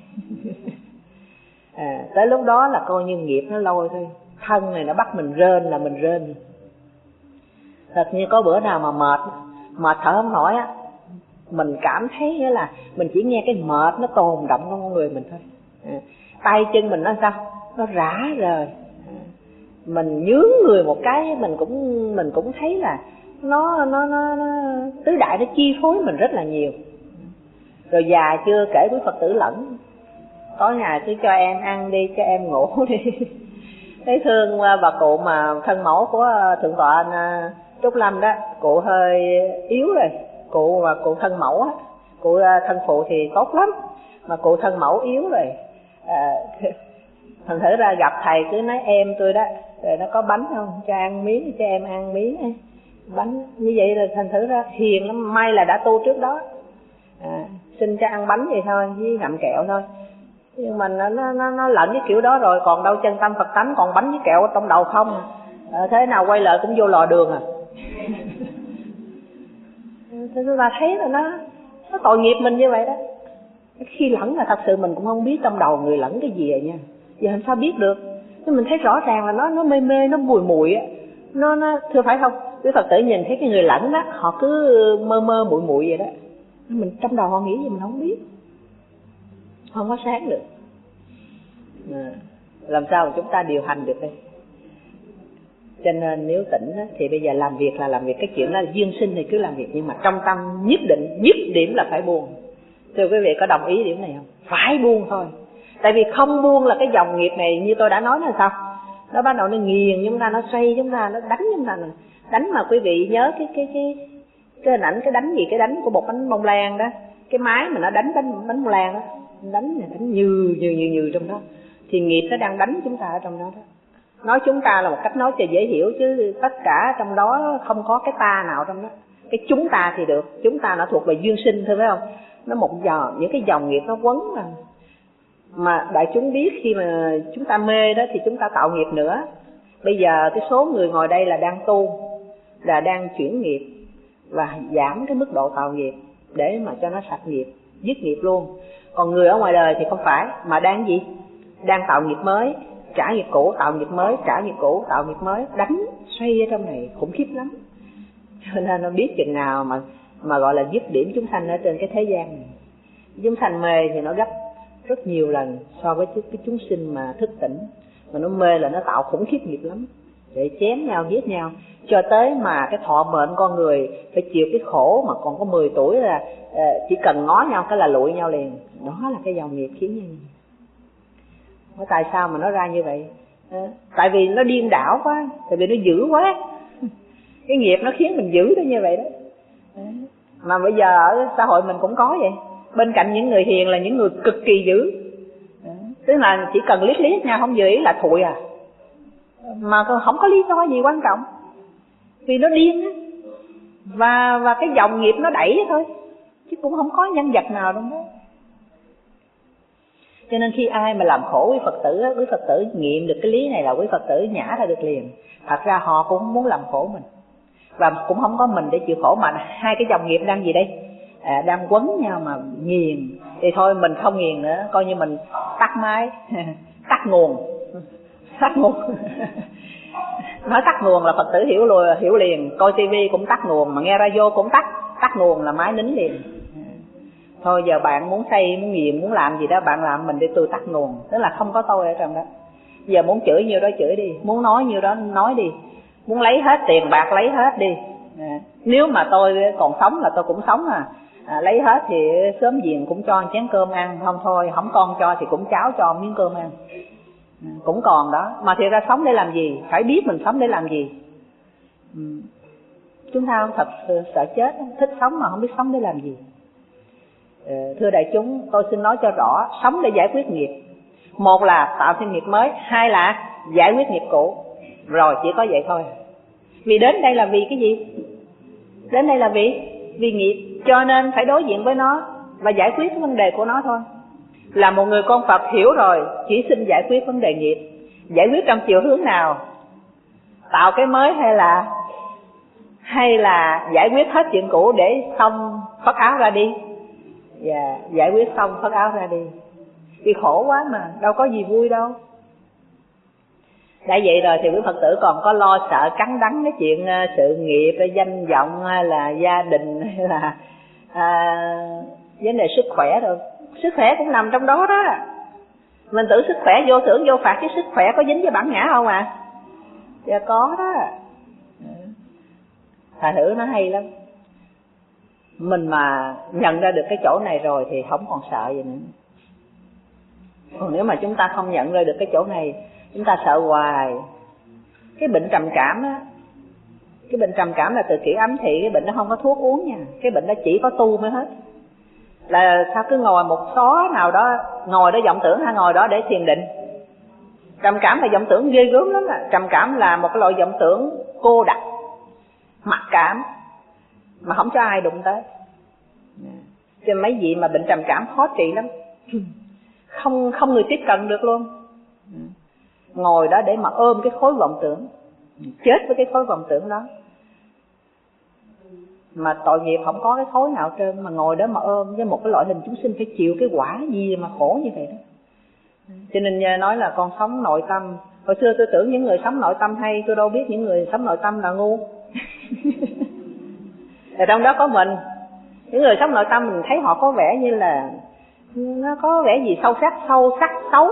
À, tới lúc đó là coi như nghiệp nó lôi thôi. Thân này nó bắt mình rên là mình rên. Thật như có bữa nào mà mệt, mệt thở không nổi á, mình cảm thấy là mình chỉ nghe cái mệt nó tồn động trong con người mình thôi. À, tay chân mình nó sao? Nó rã rời. À, mình nhướng người một cái mình cũng mình cũng thấy là nó nó nó, nó tứ đại nó chi phối mình rất là nhiều. Rồi già chưa kể quý Phật tử lẫn, tối ngày cứ cho em ăn đi, cho em ngủ đi. Thấy thương bà cụ mà thân mẫu của thượng tọa anh Trúc Lâm đó, cụ hơi yếu rồi. Cụ mà cụ thân mẫu á, cụ thân phụ thì tốt lắm, mà cụ thân mẫu yếu rồi. À, thành thử ra gặp thầy cứ nói em tôi đó, rồi nó có bánh không, cho ăn miếng, cho em ăn miếng bánh. Như vậy là thành thử ra hiền lắm, may là đã tu trước đó. À, xin cho ăn bánh vậy thôi với ngậm kẹo thôi. Nhưng mà nó nó nó lẫn cái kiểu đó rồi, còn đâu chân tâm Phật tánh, còn bánh với kẹo ở trong đầu không. À, thế nào quay lại cũng vô lò đường à. Thế chúng ta thấy là nó nó tội nghiệp mình như vậy đó. Khi lẫn là thật sự mình cũng không biết trong đầu người lẫn cái gì vậy nha. Giờ làm sao biết được? Nhưng mình thấy rõ ràng là nó nó mê mê, nó mùi mùi á. Nó nó thưa phải không? quý Phật tử nhìn thấy cái người lẫn đó, họ cứ mơ mơ muội muội vậy đó, mình trong đầu họ nghĩ gì mình không biết, không có sáng được. À, làm sao mà chúng ta điều hành được đây? Cho nên nếu tỉnh đó, thì bây giờ làm việc là làm việc, cái chuyện đó là duyên sinh thì cứ làm việc, nhưng mà trong tâm nhất định, nhất điểm là phải buông. Thưa quý vị có đồng ý điểm này không? Phải buông thôi. Tại vì không buông là cái dòng nghiệp này như tôi đã nói là sao? Nó bắt đầu nó nghiền chúng ta, nó xoay chúng ta, nó đánh chúng ta. Đánh mà quý vị nhớ cái cái cái cái hình ảnh cái đánh gì, cái đánh của một bánh bông lan đó, cái máy mà nó đánh bánh bánh bông lan đó, đánh đánh như như như như trong đó, thì nghiệp nó đang đánh chúng ta ở trong đó đó. Nói chúng ta là một cách nói cho dễ hiểu, chứ tất cả trong đó không có cái ta nào trong đó. Cái chúng ta thì được, chúng ta nó thuộc về duyên sinh thôi, phải không? Nó một giờ những cái dòng nghiệp nó quấn mà mà đại chúng biết, khi mà chúng ta mê đó thì chúng ta tạo nghiệp nữa. Bây giờ cái số người ngồi đây là đang tu, là đang chuyển nghiệp và giảm cái mức độ tạo nghiệp để mà cho nó sạch nghiệp, dứt nghiệp luôn. Còn người ở ngoài đời thì không phải, mà đang gì? Đang tạo nghiệp mới, trả nghiệp cũ, tạo nghiệp mới, trả nghiệp cũ, tạo nghiệp mới, đánh xoay ở trong này khủng khiếp lắm. Cho nên nó biết chừng nào mà mà gọi là dứt điểm chúng sanh ở trên cái thế gian này. Chúng sanh mê thì nó gấp rất nhiều lần so với cái chúng sinh mà thức tỉnh. Mà nó mê là nó tạo khủng khiếp nghiệp lắm, để chém nhau, giết nhau, cho tới mà cái thọ mệnh con người phải chịu cái khổ mà còn có mười tuổi là chỉ cần ngó nhau cái là lụi nhau liền. Đó là cái dòng nghiệp khiến như vậy. Tại sao mà nó ra như vậy? Tại vì nó điên đảo quá, tại vì nó dữ quá. Cái nghiệp nó khiến mình dữ tới như vậy đó. Mà bây giờ ở xã hội mình cũng có vậy. Bên cạnh những người hiền là những người cực kỳ dữ. Tức là chỉ cần liếc liếc nhau không vừa ý là thụi à. Mà không có lý do gì quan trọng, vì nó điên á. Và, và cái dòng nghiệp nó đẩy thôi, chứ cũng không có nhân vật nào trong đó. Cho nên khi ai mà làm khổ quý Phật tử, quý Phật tử nghiệm được cái lý này là quý Phật tử nhả ra được liền. Thật ra họ cũng không muốn làm khổ mình, và cũng không có mình để chịu khổ, mà hai cái dòng nghiệp đang gì đây? À, đang quấn nhau mà nghiền. Thì thôi mình không nghiền nữa, coi như mình tắt máy, tắt nguồn, tắt nguồn. Nói tắt nguồn là Phật tử hiểu luôn, hiểu liền. Coi tivi cũng tắt nguồn, mà nghe radio cũng tắt, tắt nguồn là máy nín liền. Thôi giờ bạn muốn xây, muốn nghiền, muốn làm gì đó bạn làm, mình để tôi tắt nguồn. Tức là không có tôi ở trong đó. Giờ muốn chửi nhiêu đó chửi đi, muốn nói nhiêu đó nói đi, muốn lấy hết tiền bạc lấy hết đi. À, nếu mà tôi còn sống là tôi cũng sống à. À, lấy hết thì sớm giềng cũng cho chén cơm ăn, không thôi không con cho thì cũng cháu cho miếng cơm ăn. À, cũng còn đó. Mà thiệt ra sống để làm gì? Phải biết mình sống để làm gì. Ừ. Chúng ta thật sợ chết, thích sống mà không biết sống để làm gì. À, thưa đại chúng, tôi xin nói cho rõ, sống để giải quyết nghiệp. Một là tạo thêm nghiệp mới, hai là giải quyết nghiệp cũ. Rồi chỉ có vậy thôi. Vì đến đây là vì cái gì? Đến đây là vì vì nghiệp, cho nên phải đối diện với nó và giải quyết vấn đề của nó thôi. Là một người con Phật hiểu rồi, chỉ xin giải quyết vấn đề nghiệp. Giải quyết trong chiều hướng nào? Tạo cái mới hay là hay là giải quyết hết chuyện cũ để xong phất áo ra đi? Và giải quyết xong phất áo ra đi. Vì khổ quá mà, đâu có gì vui đâu. Đã vậy rồi thì quý Phật tử còn có lo sợ cắn đắng cái chuyện uh, sự nghiệp, danh vọng, hay là gia đình, hay là uh, vấn đề sức khỏe rồi. Sức khỏe cũng nằm trong đó đó. Mình tưởng sức khỏe vô thưởng vô phạt, chứ sức khỏe có dính với bản ngã không à? Dạ có đó. Thà thử nó hay lắm. Mình mà nhận ra được cái chỗ này rồi thì không còn sợ gì nữa. Còn nếu mà chúng ta không nhận ra được cái chỗ này, chúng ta sợ hoài. Cái bệnh trầm cảm á, cái bệnh trầm cảm là từ kỷ ấm thị, cái bệnh đó không có thuốc uống nha. Cái bệnh đó chỉ có tu mới hết. Là sao cứ ngồi một xó nào đó, ngồi đó vọng tưởng hay ngồi đó để thiền định. Trầm cảm là vọng tưởng ghê gớm lắm à. Trầm cảm là một cái loại vọng tưởng cô đặc, mặc cảm, mà không cho ai đụng tới. Cho mấy vị mà bệnh trầm cảm khó trị lắm. Không không người tiếp cận được luôn. Ngồi đó để mà ôm cái khối vọng tưởng, chết với cái khối vọng tưởng đó. Mà tội nghiệp không có cái khối nào trơn, mà ngồi đó mà ôm với một cái loại hình chúng sinh phải chịu cái quả gì mà khổ như vậy đó. Cho nên nói là con sống nội tâm. Hồi xưa tôi tưởng những người sống nội tâm hay, tôi đâu biết những người sống nội tâm là ngu. Ở trong đó có mình. Những người sống nội tâm mình thấy họ có vẻ như là nó có vẻ gì sâu sắc, sâu sắc xấu.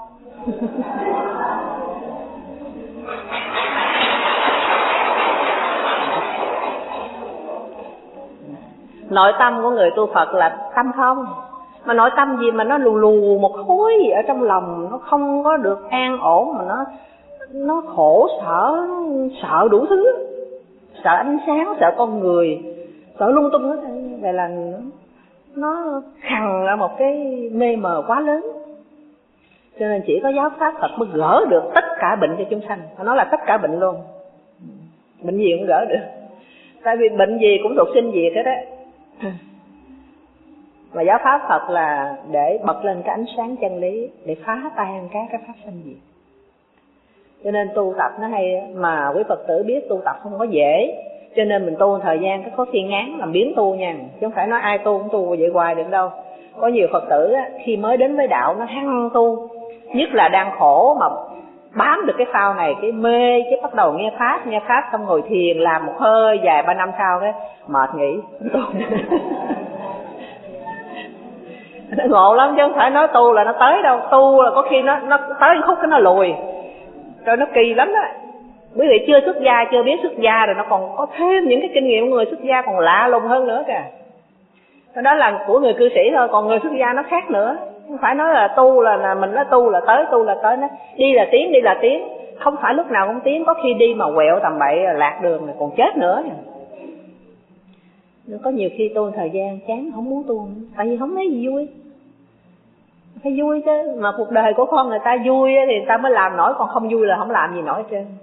Nội tâm của người tu Phật là tâm không. Mà nội tâm gì mà nó lù lù một khối gì ở trong lòng, nó không có được an ổn, mà nó nó khổ sở, sợ đủ thứ, sợ ánh sáng, sợ con người, sợ lung tung hết. Vậy là nó, nó khằn ra một cái mê mờ quá lớn. Cho nên chỉ có giáo pháp Phật mới gỡ được tất cả bệnh cho chúng sanh. Nó là tất cả bệnh luôn, bệnh gì cũng gỡ được. Tại vì bệnh gì cũng thuộc sinh diệt hết á. Mà giáo pháp Phật là để bật lên cái ánh sáng chân lý, để phá tan các cái pháp sanh diệt. Cho nên tu tập nó hay. Mà quý Phật tử biết tu tập không có dễ, cho nên mình tu thời gian có khi ngán làm biến tu nha, chứ không phải nói ai tu cũng tu vậy hoài được đâu. Có nhiều Phật tử á, khi mới đến với đạo nó hăng tu, nhất là đang khổ mà bám được cái phao này, cái mê, cái bắt đầu nghe pháp, nghe pháp xong ngồi thiền làm một hơi dài ba năm sau đấy mệt nghỉ tu. Nó ngộ lắm chứ không phải nói tu là nó tới đâu. Tu là có khi nó nó tới khúc cái nó lùi, rồi nó kỳ lắm đó. Quý vị chưa xuất gia, chưa biết xuất gia rồi nó còn có thêm những cái kinh nghiệm của người xuất gia còn lạ lùng hơn nữa kìa. Đó là của người cư sĩ thôi, còn người xuất gia nó khác nữa. Không phải nói là tu là, là mình nói tu là tới, tu là tới. Nó đi là tiến, đi là tiến. Không phải lúc nào cũng tiến, có khi đi mà quẹo tầm bậy lạc đường rồi còn chết nữa. Có nhiều khi tu thời gian chán không muốn tu nữa, tại vì không thấy gì vui. Phải vui chứ, mà cuộc đời của con người ta vui thì người ta mới làm nổi, còn không vui là không làm gì nổi hết trơn.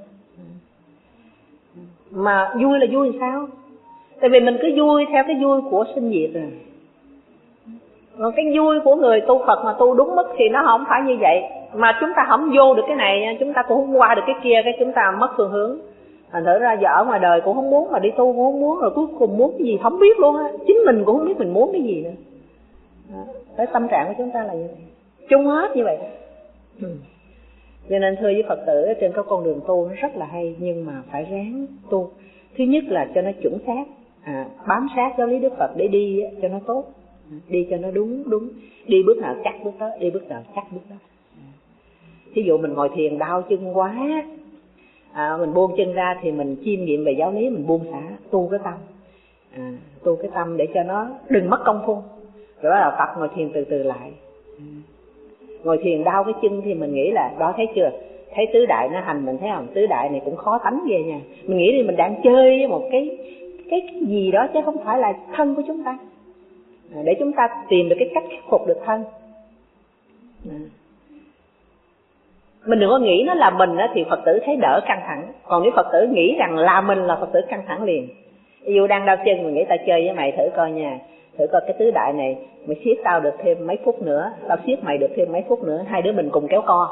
Mà vui là vui làm sao? Tại vì mình cứ vui theo cái vui của sinh diệt rồi. Còn cái vui của người tu Phật mà tu đúng mức thì nó không phải như vậy. Mà chúng ta không vô được cái này, chúng ta cũng không qua được cái kia, cái chúng ta mất phương hướng. Thành thử ra giờ ở ngoài đời cũng không muốn, mà đi tu cũng không muốn, rồi cuối cùng muốn cái gì không biết luôn á. Chính mình cũng không biết mình muốn cái gì nữa. Cái tâm trạng của chúng ta là như vậy, chung hết như vậy. Ừ. Cho nên thưa với Phật tử, trên cái con đường tu nó rất là hay, nhưng mà phải ráng tu. Thứ nhất là cho nó chuẩn xác, à, bám sát giáo lý Đức Phật để đi cho nó tốt, đi cho nó đúng đúng, đi bước nào chắc bước đó, đi bước nào chắc bước đó. Thí dụ mình ngồi thiền đau chân quá, à, mình buông chân ra thì mình chiêm nghiệm về giáo lý, mình buông xả, tu cái tâm, à, tu cái tâm để cho nó đừng mất công phu. Rồi đó là tập ngồi thiền từ từ lại. Ngồi thiền đau cái chân thì mình nghĩ là đó, thấy chưa, thấy tứ đại nó hành mình, thấy không, tứ đại này cũng khó tánh ghê nha. Mình nghĩ thì mình đang chơi với một cái cái gì đó chứ không phải là thân của chúng ta, à, để chúng ta tìm được cái cách khắc phục được thân. À, mình đừng có nghĩ nó là mình á, thì Phật tử thấy đỡ căng thẳng. Còn nếu Phật tử nghĩ rằng là mình là Phật tử căng thẳng liền. Ví dụ đang đau chân, mình nghĩ ta chơi với mày thử coi nha, thử coi cái tứ đại này mày siết tao được thêm mấy phút nữa, tao siết mày được thêm mấy phút nữa, hai đứa mình cùng kéo co.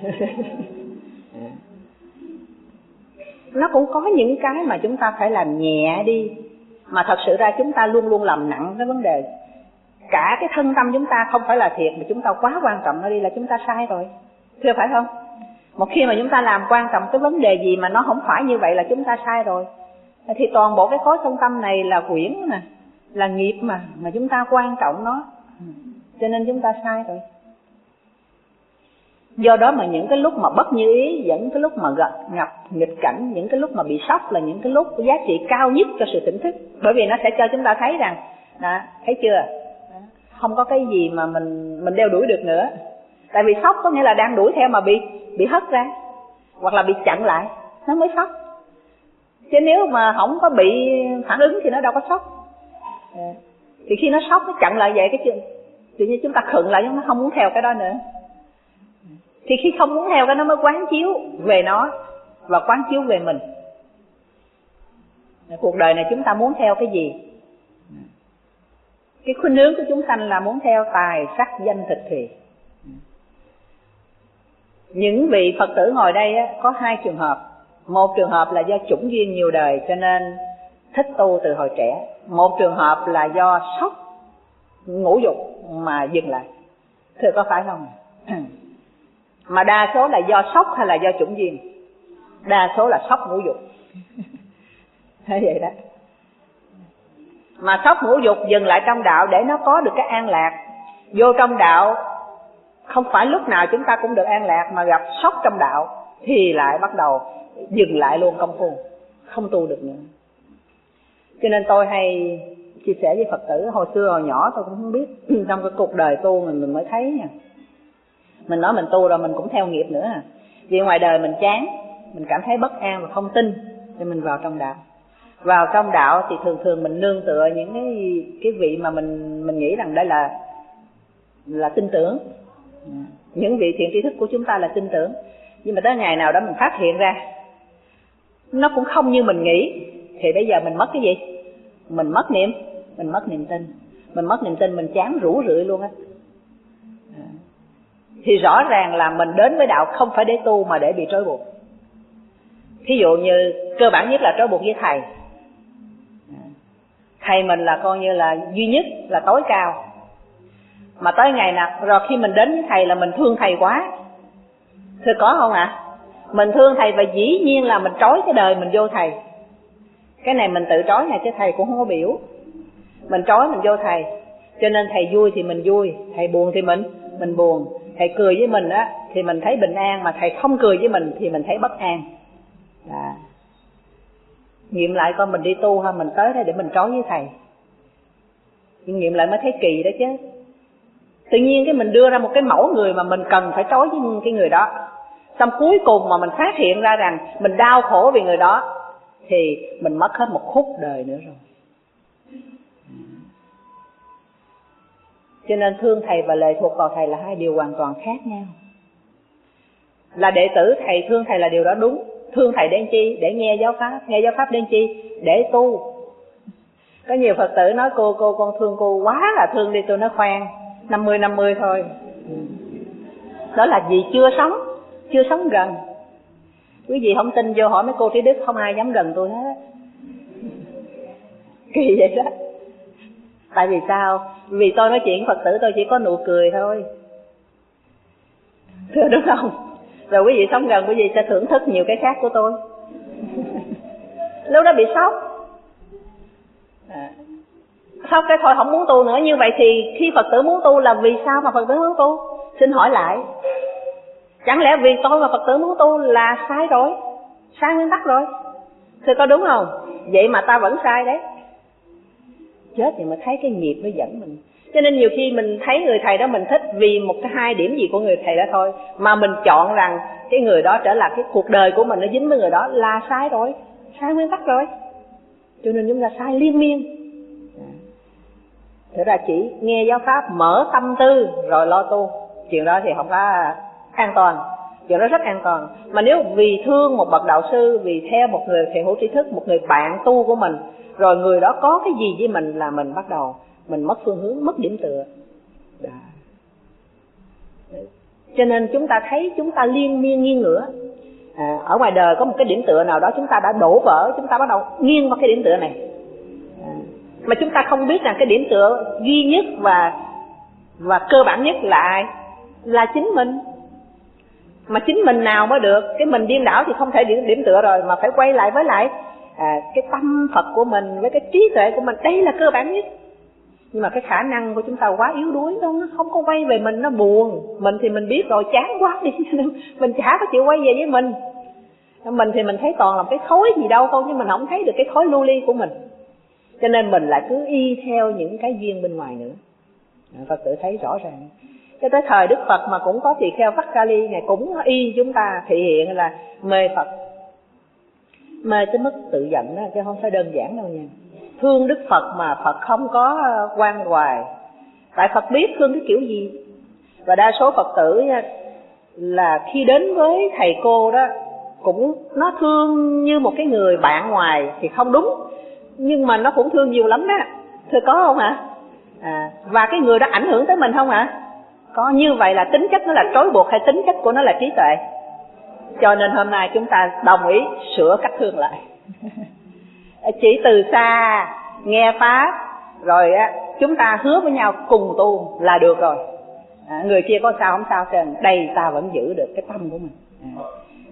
Nó cũng có những cái mà chúng ta phải làm nhẹ đi, mà thật sự ra chúng ta luôn luôn làm nặng cái vấn đề. Cả cái thân tâm chúng ta không phải là thiệt, mà chúng ta quá quan trọng nó đi là chúng ta sai rồi, thưa phải không? Một khi mà chúng ta làm quan trọng cái vấn đề gì mà nó không phải như vậy là chúng ta sai rồi. Thì toàn bộ cái khối thân tâm này là quyển mà, là nghiệp mà, mà chúng ta quan trọng nó, cho nên chúng ta sai rồi. Do đó mà những cái lúc mà bất như ý, những cái lúc mà gặp ngập nghịch cảnh, những cái lúc mà bị sốc là những cái lúc có giá trị cao nhất cho sự tỉnh thức. Bởi vì nó sẽ cho chúng ta thấy rằng, đó, thấy chưa, không có cái gì mà mình mình đeo đuổi được nữa. Tại vì sốc có nghĩa là đang đuổi theo mà bị bị hất ra, hoặc là bị chặn lại, nó mới sốc. Chứ nếu mà không có bị phản ứng thì nó đâu có sốc. Thì khi nó sốc, nó chặn lại vậy, cái chuyện tự nhiên chúng ta khựng lại, chúng ta không muốn theo cái đó nữa. Thì khi không muốn theo cái nó mới quán chiếu về nó và quán chiếu về mình. Cuộc đời này chúng ta muốn theo cái gì? Cái khuynh hướng của chúng sanh là muốn theo tài sắc danh thực thùy. Những vị Phật tử ngồi đây á, có hai trường hợp. Một trường hợp là do chủng duyên nhiều đời cho nên thích tu từ hồi trẻ. Một trường hợp là do sốc ngũ dục mà dừng lại. Thưa có phải không? Mà đa số là do sốc hay là do chủng duyên? Đa số là sốc ngũ dục. Thế vậy đó. Mà sốc ngũ dục dừng lại trong đạo để nó có được cái an lạc. Vô trong đạo không phải lúc nào chúng ta cũng được an lạc, mà gặp sốc trong đạo thì lại bắt đầu dừng lại luôn công phu, không tu được nữa. Cho nên tôi hay chia sẻ với Phật tử, hồi xưa hồi nhỏ tôi cũng không biết, trong cái cuộc đời tu mình mình mới thấy nha. Mình nói mình tu rồi mình cũng theo nghiệp nữa à. Vì ngoài đời mình chán, mình cảm thấy bất an và không tin, thì mình vào trong đạo. Vào trong đạo thì thường thường mình nương tựa những cái cái vị mà mình mình nghĩ rằng đây là là tin tưởng. Những vị thiện tri thức của chúng ta là tin tưởng. Nhưng mà tới ngày nào đó mình phát hiện ra nó cũng không như mình nghĩ, thì bây giờ mình mất cái gì? Mình mất niềm, mình mất niềm tin. Mình mất niềm tin, mình chán rũ rượi luôn á. Thì rõ ràng là mình đến với đạo không phải để tu mà để bị trói buộc. Thí dụ như cơ bản nhất là trói buộc với thầy. Thầy mình là coi như là duy nhất, là tối cao. Mà tới ngày nào rồi khi mình đến với thầy là mình thương thầy quá. Thưa có không ạ? À? Mình thương thầy và dĩ nhiên là mình trói cái đời mình vô thầy. Cái này mình tự trói này chứ thầy cũng không có biểu. Mình trói mình vô thầy. Cho nên thầy vui thì mình vui, thầy buồn thì mình mình buồn. Thầy cười với mình á thì mình thấy bình an, mà thầy không cười với mình thì mình thấy bất an. À. Nghiệm lại coi mình đi tu ha, mình tới đây để mình trói với thầy. Nghiệm lại mới thấy kỳ đó chứ. Tự nhiên cái mình đưa ra một cái mẫu người mà mình cần phải trói với cái người đó. Xong cuối cùng mà mình phát hiện ra rằng mình đau khổ vì người đó, thì mình mất hết một khúc đời nữa rồi. Cho nên thương thầy và lệ thuộc vào thầy là hai điều hoàn toàn khác nhau. Là đệ tử thầy thương thầy là điều đó đúng. Thương thầy để chi? Để nghe giáo pháp. Nghe giáo pháp để chi? Để tu. Có nhiều Phật tử nói cô cô con thương cô quá là thương đi. Tôi nói khoan, năm mươi năm mươi thôi. Đó là vì chưa sống, chưa sống gần. Quý vị không tin vô hỏi mấy cô trí đức, không ai dám gần tôi hết. Kỳ vậy đó. Tại vì sao? Vì tôi nói chuyện Phật tử tôi chỉ có nụ cười thôi. Thưa đúng không? Rồi quý vị sống gần, quý vị sẽ thưởng thức nhiều cái khác của tôi. Lúc đó bị sốc. À. Sốc cái thôi không muốn tu nữa. Như vậy thì khi Phật tử muốn tu là vì sao mà Phật tử muốn tu? Xin hỏi lại. Chẳng lẽ vì tôi mà Phật tử muốn tu là sai rồi? Sai nguyên tắc rồi. Thưa có đúng không? Vậy mà ta vẫn sai đấy. Chết thì mới thấy cái nghiệp nó dẫn mình. Cho nên nhiều khi mình thấy người thầy đó mình thích vì một cái hai điểm gì của người thầy đó thôi, mà mình chọn rằng cái người đó trở là cái cuộc đời của mình nó dính với người đó là sai rồi, sai nguyên tắc rồi. Cho nên chúng ta sai liên miên. Thật ra chỉ nghe giáo pháp, mở tâm tư rồi lo tu. Chuyện đó thì không có an toàn. Chuyện đó rất an toàn. Mà nếu vì thương một bậc đạo sư, vì theo một người thầy hữu tri thức, một người bạn tu của mình, rồi người đó có cái gì với mình là mình bắt đầu mình mất phương hướng, mất điểm tựa. Đó. Cho nên chúng ta thấy chúng ta liên miên nghiêng ngửa. À, ở ngoài đời có một cái điểm tựa nào đó chúng ta đã đổ vỡ, chúng ta bắt đầu nghiêng vào cái điểm tựa này. À, mà chúng ta không biết rằng cái điểm tựa duy nhất và và cơ bản nhất là ai? Là chính mình. Mà chính mình nào mới được? Cái mình điên đảo thì không thể điểm, điểm tựa rồi, mà phải quay lại với lại à, cái tâm Phật của mình, với cái trí tuệ của mình. Đây là cơ bản nhất. Nhưng mà cái khả năng của chúng ta quá yếu đuối, nó không có quay về mình, nó buồn. Mình thì mình biết rồi, chán quá đi, mình chả có chịu quay về với mình. Mình thì mình thấy toàn là cái khối gì đâu thôi, nhưng mình không thấy được cái khối lưu ly của mình. Cho nên mình lại cứ y theo những cái duyên bên ngoài nữa. Phật tử thấy rõ ràng. Cho tới thời Đức Phật mà cũng có tỳ kheo Phất Ca Li, Ngài cũng y chúng ta thể hiện là mê Phật. Mê tới mức tự giận đó, chứ không phải đơn giản đâu nha. Thương Đức Phật mà Phật không có quan hoài. Tại Phật biết thương cái kiểu gì. Và đa số Phật tử là khi đến với thầy cô đó, cũng nó thương như một cái người bạn ngoài thì không đúng, nhưng mà nó cũng thương nhiều lắm đó. Thưa có không hả? À, và cái người đó ảnh hưởng tới mình không hả? Có. Như vậy là tính chất nó là trói buộc hay tính chất của nó là trí tuệ? Cho nên hôm nay chúng ta đồng ý sửa cách thương lại. Chỉ từ xa nghe pháp rồi á, chúng ta hứa với nhau cùng tu là được rồi. À, người kia có sao không sao trơn, đây ta vẫn giữ được cái tâm của mình. À,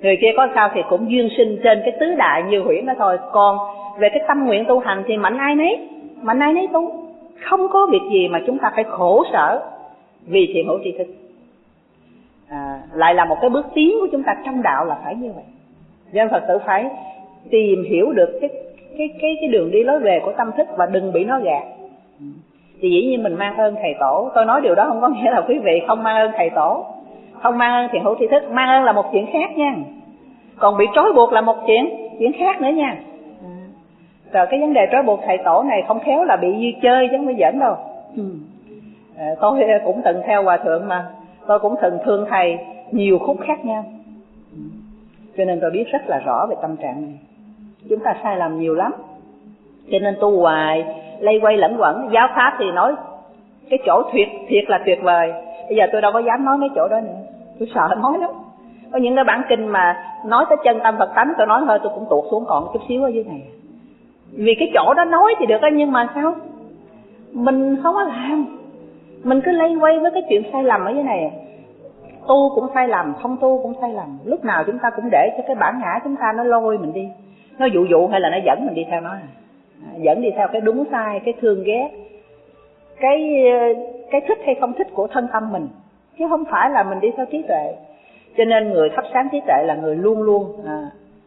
Người kia có sao thì cũng duyên sinh trên cái tứ đại như huyễn đó thôi. Còn về cái tâm nguyện tu hành thì mạnh ai nấy, mạnh ai nấy tu. Không có việc gì mà chúng ta phải khổ sở vì thiện hữu tri thức. À, lại là một cái bước tiến của chúng ta trong đạo là phải như vậy. Nên Phật tử phải tìm hiểu được cái cái cái cái đường đi lối về của tâm thức và đừng bị nó gạt. Thì dĩ nhiên mình mang ơn thầy tổ. Tôi nói điều đó không có nghĩa là quý vị không mang ơn thầy tổ, không mang ơn thiện hữu tri thức. Mang ơn là một chuyện khác nha. Còn bị trói buộc là một chuyện chuyện khác nữa nha. Rồi cái vấn đề trói buộc thầy tổ này không khéo là bị như chơi chứ không phải giỡn đâu. À, tôi cũng từng theo hòa thượng mà, tôi cũng từng thương thầy nhiều khúc khác nhau, cho nên tôi biết rất là rõ về tâm trạng này. Chúng ta sai lầm nhiều lắm, cho nên tu hoài lây quay lẫn quẩn. Giáo pháp thì nói cái chỗ tuyệt thiệt là tuyệt vời. Bây giờ tôi đâu có dám nói mấy chỗ đó nữa, tôi sợ nói lắm. Có những cái bản kinh mà nói tới chân tâm Phật tánh, tôi nói thôi tôi cũng tuột xuống còn chút xíu ở dưới này. Vì cái chỗ đó nói thì được đó, nhưng mà sao mình không có làm, mình cứ lây quay với cái chuyện sai lầm ở dưới này. Tu cũng sai lầm, không tu cũng sai lầm. Lúc nào chúng ta cũng để cho cái bản ngã chúng ta nó lôi mình đi, nó dụ dụ hay là nó dẫn mình đi theo nó, à, dẫn đi theo cái đúng sai, cái thương ghét, cái cái thích hay không thích của thân tâm mình, chứ không phải là mình đi theo trí tuệ. Cho nên người thắp sáng trí tuệ là người luôn luôn à,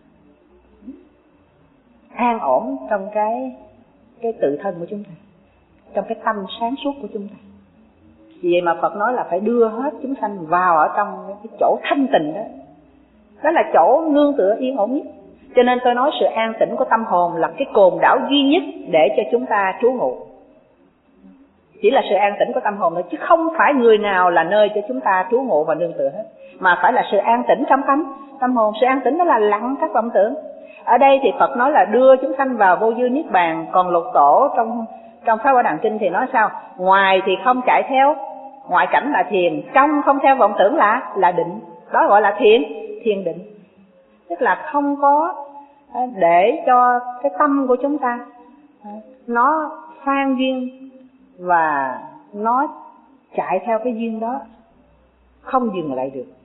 an ổn trong cái cái tự thân của chúng ta, trong cái tâm sáng suốt của chúng ta. Vì vậy mà Phật nói là phải đưa hết chúng sanh vào ở trong cái chỗ thanh tịnh đó. Đó là chỗ nương tựa yên ổn nhất. Cho nên tôi nói sự an tĩnh của tâm hồn là cái cồn đảo duy nhất để cho chúng ta trú ngụ. Chỉ là sự an tĩnh của tâm hồn thôi, chứ không phải người nào là nơi cho chúng ta trú ngụ và nương tựa hết, mà phải là sự an tĩnh trong tâm tâm hồn. Sự an tĩnh đó là lặng các vọng tưởng. Ở đây thì Phật nói là đưa chúng sanh vào vô dư niết bàn. Còn Lục Tổ trong trong Pháp Hoa Đàn Kinh thì nói sao? Ngoài thì không chạy theo ngoại cảnh là thiền, trong không theo vọng tưởng là là định. Đó gọi là thiền, thiền định. Tức là không có để cho cái tâm của chúng ta nó phan duyên và nó chạy theo cái duyên đó, không dừng lại được.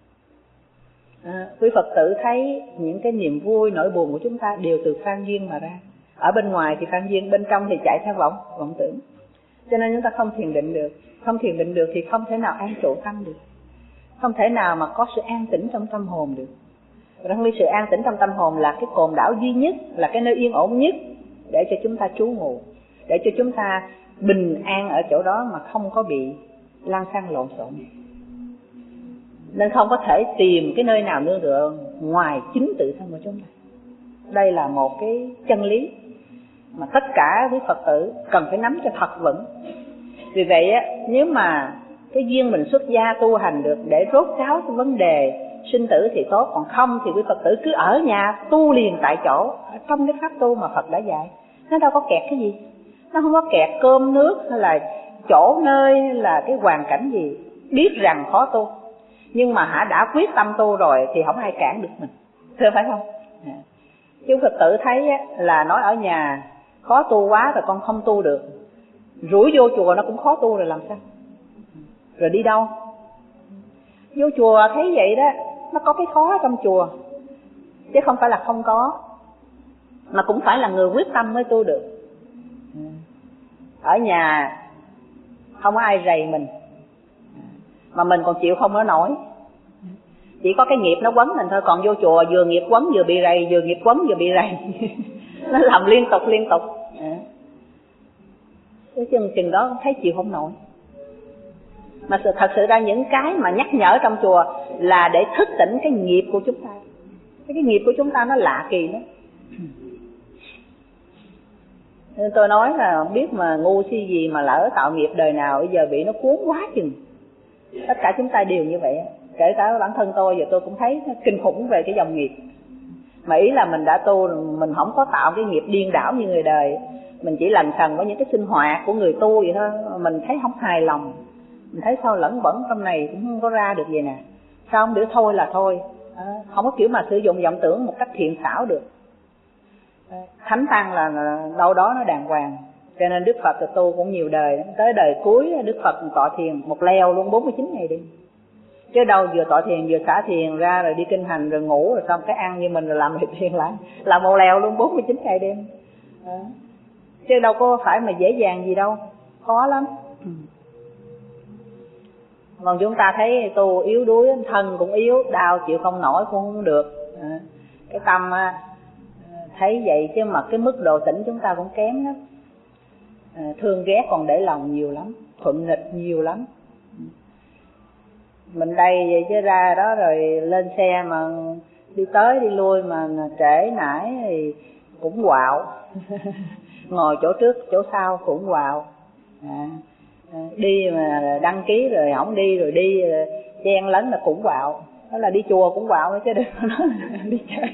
À, quý Phật tử thấy những cái niềm vui nỗi buồn của chúng ta đều từ phan duyên mà ra. Ở bên ngoài thì phan duyên, bên trong thì chạy theo vọng vọng tưởng. Cho nên chúng ta không thiền định được. Không thiền định được thì không thể nào an trụ tâm được, không thể nào mà có sự an tĩnh trong tâm hồn được. Và trong sự an tĩnh trong tâm hồn là cái cồn đảo duy nhất, là cái nơi yên ổn nhất để cho chúng ta trú ngụ, để cho chúng ta bình an ở chỗ đó mà không có bị lan xăng lộn xộn. Nên không có thể tìm cái nơi nào nương tựa ngoài chính tự thân của chúng ta. Đây là một cái chân lý mà tất cả quý Phật tử cần phải nắm cho thật vững. Vì vậy á, nếu mà cái duyên mình xuất gia tu hành được để rốt ráo cái vấn đề sinh tử thì tốt. Còn không thì quý Phật tử cứ ở nhà tu liền tại chỗ, trong cái pháp tu mà Phật đã dạy. Nó đâu có kẹt cái gì, nó không có kẹt cơm nước hay là chỗ nơi hay là cái hoàn cảnh gì. Biết rằng khó tu, nhưng mà hả đã quyết tâm tu rồi thì không ai cản được mình, thưa phải không? Chứ Phật tử thấy là nói ở nhà khó tu quá rồi con không tu được, rủi vô chùa nó cũng khó tu rồi làm sao? Rồi đi đâu? Vô chùa thấy vậy đó, nó có cái khó trong chùa, chứ không phải là không có, mà cũng phải là người quyết tâm mới tu được. Ở nhà không có ai rầy mình, mà mình còn chịu không có nổi, chỉ có cái nghiệp nó quấn mình thôi. Còn vô chùa vừa nghiệp quấn vừa bị rầy, vừa nghiệp quấn vừa bị rầy nó làm liên tục liên tục. Cái chừng chừng đó thấy chịu không nổi. Mà sự, thật sự ra những cái mà nhắc nhở trong chùa là để thức tỉnh cái nghiệp của chúng ta. Cái, cái nghiệp của chúng ta nó lạ kỳ đó. Nên tôi nói là biết mà ngu si gì mà lỡ tạo nghiệp đời nào bây giờ bị nó cuốn quá chừng. Tất cả chúng ta đều như vậy. Kể cả bản thân tôi giờ tôi cũng thấy kinh khủng về cái dòng nghiệp. Mà ý là mình đã tu, mình không có tạo cái nghiệp điên đảo như người đời. Mình chỉ lành thần với những cái sinh hoạt của người tu vậy thôi. Mình thấy không hài lòng, mình thấy sao lẫn bẩn trong này cũng không có ra được vậy nè. Sao không để thôi là thôi, à, không có kiểu mà sử dụng vọng tưởng một cách thiện xảo được. Thánh tăng là đâu đó nó đàng hoàng. Cho nên Đức Phật tu cũng nhiều đời, tới đời cuối Đức Phật tọa thiền một leo luôn bốn mươi chín ngày đi. Chứ đâu vừa tọa thiền vừa xả thiền ra rồi đi kinh hành rồi ngủ rồi xong cái ăn như mình rồi làm lại thiền lại, làm một lèo luôn bốn mươi chín ngày đêm. À. Chứ đâu có phải mà dễ dàng gì đâu, khó lắm. Còn chúng ta thấy tu yếu đuối, thân cũng yếu, đau chịu không nổi cũng không được. À. Cái tâm thấy vậy chứ mà cái mức độ tỉnh chúng ta cũng kém lắm. À, thương ghét còn để lòng nhiều lắm, thuận nghịch nhiều lắm. Mình đây vậy chứ ra đó rồi lên xe mà đi tới đi lui mà trễ nải thì cũng quạo. Ngồi chỗ trước chỗ sau cũng quạo. À, đi mà đăng ký rồi không đi, rồi đi chen lấn là cũng quạo. Đó là đi chùa cũng quạo chứ đừng có nói là đi chơi.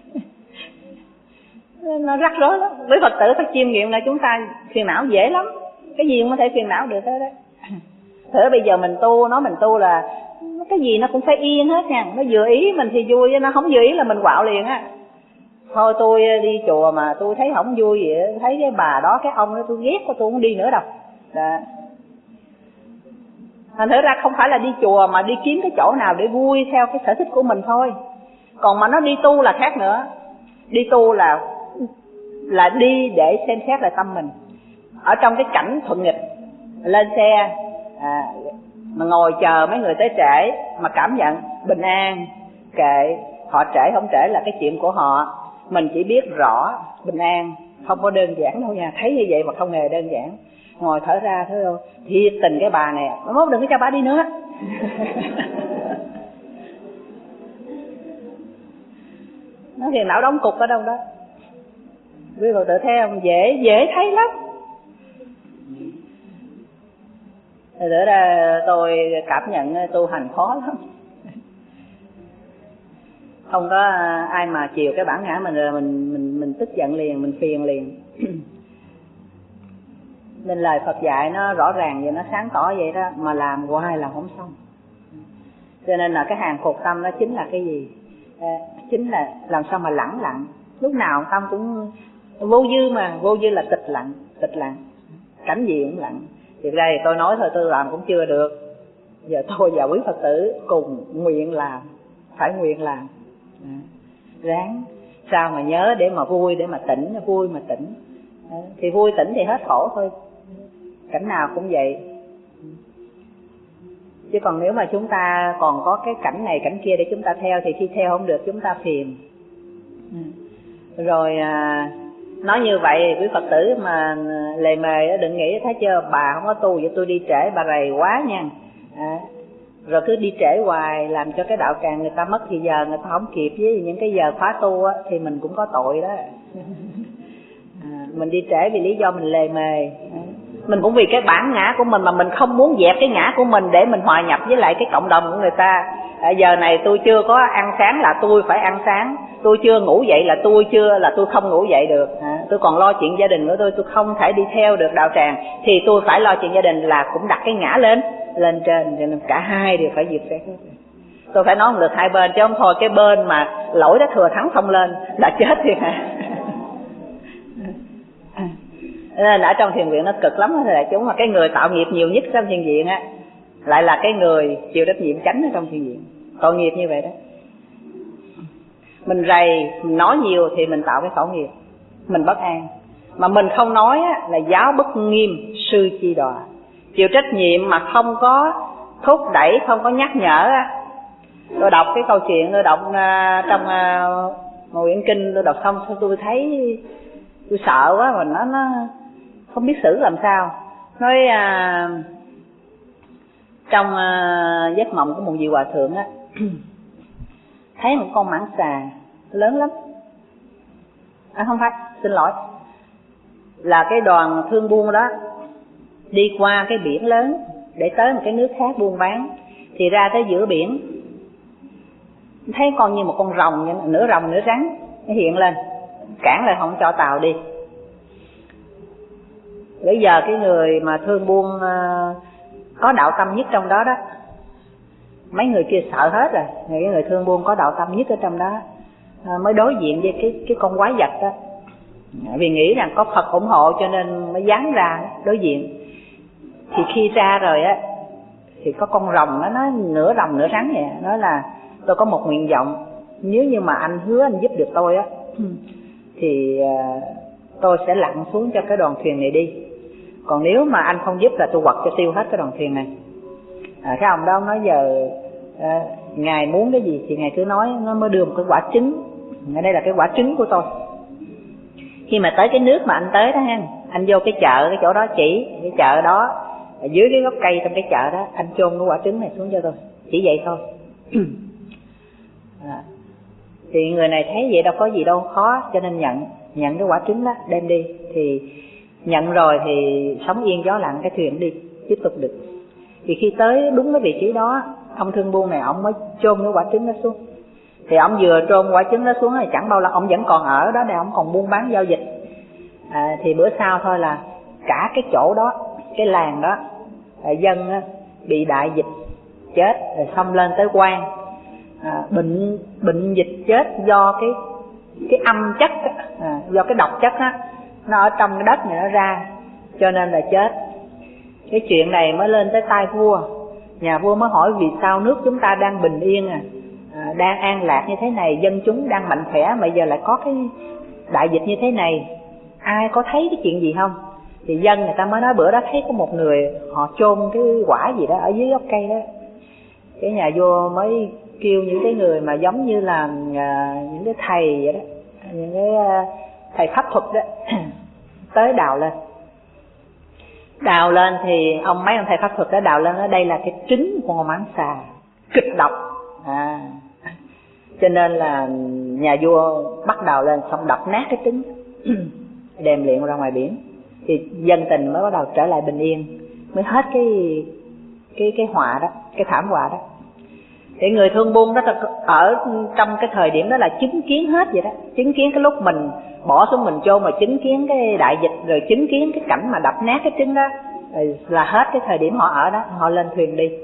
Nó rắc rối lắm. Với Phật tử phải chiêm nghiệm là chúng ta phiền não dễ lắm, cái gì cũng có thể phiền não được hết đấy. Thử bây giờ mình tu, nói mình tu là cái gì nó cũng phải yên hết nha. Nó vừa ý mình thì vui, nó không vừa ý là mình quạo liền á. Thôi tôi đi chùa mà tôi thấy không vui gì, thấy cái bà đó cái ông đó tôi ghét quá tôi không đi nữa đâu. Đó. Thành thử ra không phải là đi chùa mà đi kiếm cái chỗ nào để vui theo cái sở thích của mình thôi. Còn mà nó đi tu là khác nữa. Đi tu là là đi để xem xét lại tâm mình. Ở trong cái cảnh thuận nghịch, lên xe à, mà ngồi chờ mấy người tới trễ mà cảm nhận bình an, kệ, họ trễ không trễ là cái chuyện của họ. Mình chỉ biết rõ bình an, không có đơn giản đâu nha. Thấy như vậy mà không hề đơn giản. Ngồi thở ra thôi đâu, thiệt tình cái bà này, mốt đừng có cho bà đi nữa. Nó phiền não đóng cục ở đâu đó. Quý Phật tử thấy không? Dễ, dễ thấy lắm. Thật ra tôi cảm nhận tu hành khó lắm. Không có ai mà chiều cái bản ngã mình rồi mình mình mình tức giận liền, mình phiền liền. Nên lời Phật dạy nó rõ ràng vậy, nó sáng tỏ vậy đó, mà làm hoài là không xong. Cho nên là cái hàng phục tâm nó chính là cái gì? À, chính là làm sao mà lẳng lặng. Lúc nào tâm cũng vô dư mà, vô dư là tịch lặng, tịch lặng. Cảnh gì cũng lặng. Thực ra thì tôi nói thôi tôi làm cũng chưa được. Giờ tôi và quý Phật tử cùng nguyện làm, phải nguyện làm. À, ráng sao mà nhớ để mà vui, để mà tỉnh, vui mà tỉnh. À, thì vui tỉnh thì hết khổ thôi. Cảnh nào cũng vậy. Chứ còn nếu mà chúng ta còn có cái cảnh này cảnh kia để chúng ta theo thì khi theo không được chúng ta phiền. Rồi à, nói như vậy quý Phật tử mà lề mề đừng nghĩ thấy chưa, bà không có tu vậy tôi đi trễ bà rầy quá nha. À, rồi cứ đi trễ hoài làm cho cái đạo tràng người ta mất thì giờ, người ta không kịp với những cái giờ khóa tu á, thì mình cũng có tội đó. À, mình đi trễ vì lý do mình lề mề. À, mình cũng vì cái bản ngã của mình mà mình không muốn dẹp cái ngã của mình để mình hòa nhập với lại cái cộng đồng của người ta. À, giờ này tôi chưa có ăn sáng là tôi phải ăn sáng, tôi chưa ngủ dậy là tôi chưa là tôi không ngủ dậy được. À, tôi còn lo chuyện gia đình của tôi, tôi không thể đi theo được đạo tràng thì tôi phải lo chuyện gia đình, là cũng đặt cái ngã lên lên trên, cho nên cả hai đều phải diệt xét. Tôi phải nói được hai bên chứ không thôi cái bên mà lỗi đó thừa thắng không lên là chết thì hả. Nên ở trong thiền viện nó cực lắm đó đại chúng, mà cái người tạo nghiệp nhiều nhất trong thiền viện á lại là cái người chịu trách nhiệm chánh ở trong thiền viện. Tội nghiệp như vậy đó. Mình rầy, mình nói nhiều thì mình tạo cái khẩu nghiệp, mình bất an. Mà mình không nói á, là giáo bất nghiêm, sư chi đọa. Chịu trách nhiệm mà không có thúc đẩy, không có nhắc nhở á. Tôi đọc cái câu chuyện, tôi đọc uh, trong uh, một quyển kinh, tôi đọc xong tôi thấy tôi sợ quá, mà nó, nó không biết xử làm sao. Nói uh, trong uh, giấc mộng của một vị hòa thượng á, thấy một con mãng xà lớn lắm. À không phải, xin lỗi, là cái đoàn thương buôn đó đi qua cái biển lớn để tới một cái nước khác buôn bán, thì ra tới giữa biển thấy con như một con rồng, như nửa rồng nửa rắn nó hiện lên, cản lại không cho tàu đi. Bây giờ cái người mà thương buôn uh, có đạo tâm nhất trong đó đó, mấy người kia sợ hết rồi, cái người thương buôn có đạo tâm nhất ở trong đó uh, mới đối diện với cái cái con quái vật đó, vì nghĩ rằng có Phật ủng hộ cho nên mới dán ra đối diện. Thì khi ra rồi á, thì có con rồng nó nói nửa rồng nửa rắn vậy, nói là tôi có một nguyện vọng, nếu như mà anh hứa anh giúp được tôi á thì uh, tôi sẽ lặn xuống cho cái đoàn thuyền này đi, còn nếu mà anh không giúp là tôi quật cho tiêu hết cái đoàn thuyền này. À, cái ông đó ông nói giờ à, ngài muốn cái gì thì ngài cứ nói, nó mới đưa một cái quả trứng. Ở đây là cái quả trứng của tôi. Khi mà tới cái nước mà anh tới đó ha, anh vô cái chợ, cái chỗ đó chỉ cái chợ đó, ở dưới cái gốc cây trong cái chợ đó, anh chôn cái quả trứng này xuống cho tôi, chỉ vậy thôi. À, thì người này thấy vậy đâu có gì đâu khó, cho nên nhận nhận cái quả trứng đó đem đi. Thì nhận rồi thì sóng yên gió lặng, cái thuyền đi tiếp tục được. Thì khi tới đúng cái vị trí đó, ông thương buôn này ông mới chôn cái quả trứng đó xuống. Thì ông vừa chôn quả trứng đó xuống thì chẳng bao lâu ông vẫn còn ở đó để ông còn buôn bán giao dịch. À, thì bữa sau thôi là cả cái chỗ đó, cái làng đó, dân á, bị đại dịch chết, rồi xông lên tới quan. À, bệnh bệnh dịch chết do cái cái âm chất á, à, do cái độc chất á, nó ở trong cái đất này nó ra, cho nên là chết. Cái chuyện này mới lên tới tai vua. Nhà vua mới hỏi vì sao nước chúng ta đang bình yên à, à đang an lạc như thế này, dân chúng đang mạnh khỏe, mà giờ lại có cái đại dịch như thế này, ai có thấy cái chuyện gì không? Thì dân người ta mới nói bữa đó thấy có một người họ chôn cái quả gì đó ở dưới gốc cây đó. Cái nhà vua mới kêu những cái người mà giống như là à, những cái thầy vậy đó, những cái à, thầy pháp thuật đó tới đào lên. Đào lên thì ông mấy ông thầy pháp thuật đó đào lên, ở đây là cái trứng của con mãng xà kịch độc. À, cho nên là nhà vua bắt đào lên xong đập nát cái trứng đem liệng ra ngoài biển. Thì dân tình mới bắt đầu trở lại bình yên, mới hết cái cái cái họa đó, cái thảm họa đó. Thì người thương buôn đó ở trong cái thời điểm đó là chứng kiến hết vậy đó, chứng kiến cái lúc mình bỏ xuống mình chôn, mà chứng kiến cái đại dịch, rồi chứng kiến cái cảnh mà đập nát cái trứng đó, rồi là hết cái thời điểm họ ở đó. Họ lên thuyền đi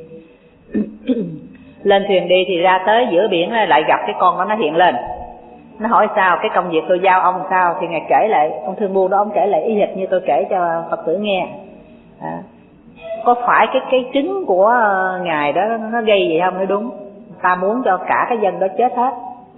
lên thuyền đi thì ra tới giữa biển lại gặp cái con đó, nó hiện lên, nó hỏi sao cái công việc tôi giao ông sao. Thì ngài kể lại, ông thương buôn đó ông kể lại y hệt như tôi kể cho Phật tử nghe. À, có phải cái cái trứng của ngài đó nó gây gì không? Nói đúng, ta muốn cho cả cái dân đó chết hết,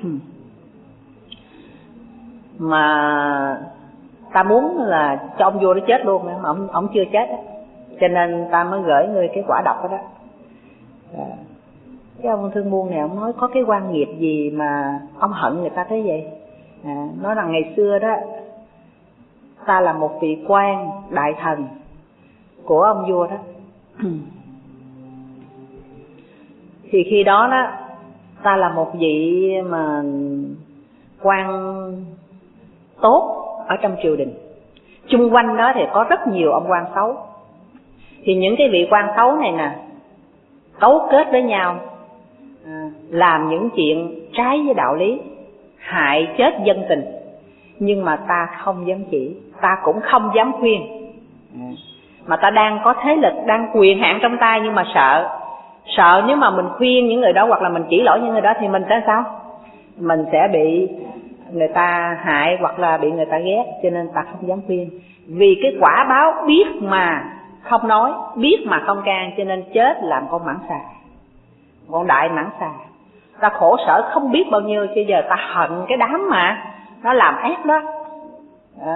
mà ta muốn là cho ông vua nó chết luôn, mà ông, ông chưa chết đó. Cho nên ta mới gửi ngươi cái quả độc đó đó. À, cái ông thương buôn này ông nói có cái quan nghiệp gì mà ông hận người ta thế vậy? À, nói rằng ngày xưa đó ta là một vị quan đại thần của ông vua đó. Thì khi đó đó ta là một vị mà quan tốt ở trong triều đình, chung quanh đó thì có rất nhiều ông quan xấu. Thì những cái vị quan xấu này nè cấu kết với nhau, à, làm những chuyện trái với đạo lý, hại chết dân tình. Nhưng mà ta không dám chỉ, ta cũng không dám khuyên. À, mà ta đang có thế lực, đang quyền hạn trong tay, nhưng mà sợ sợ nếu mà mình khuyên những người đó hoặc là mình chỉ lỗi những người đó thì mình sẽ sao? Mình sẽ bị người ta hại hoặc là bị người ta ghét, cho nên ta không dám khuyên. Vì cái quả báo biết mà không nói, biết mà không can, cho nên chết làm con mãng xà, con đại mãng xà. Ta khổ sở không biết bao nhiêu, chứ giờ ta hận cái đám mà nó làm ác đó. Đó.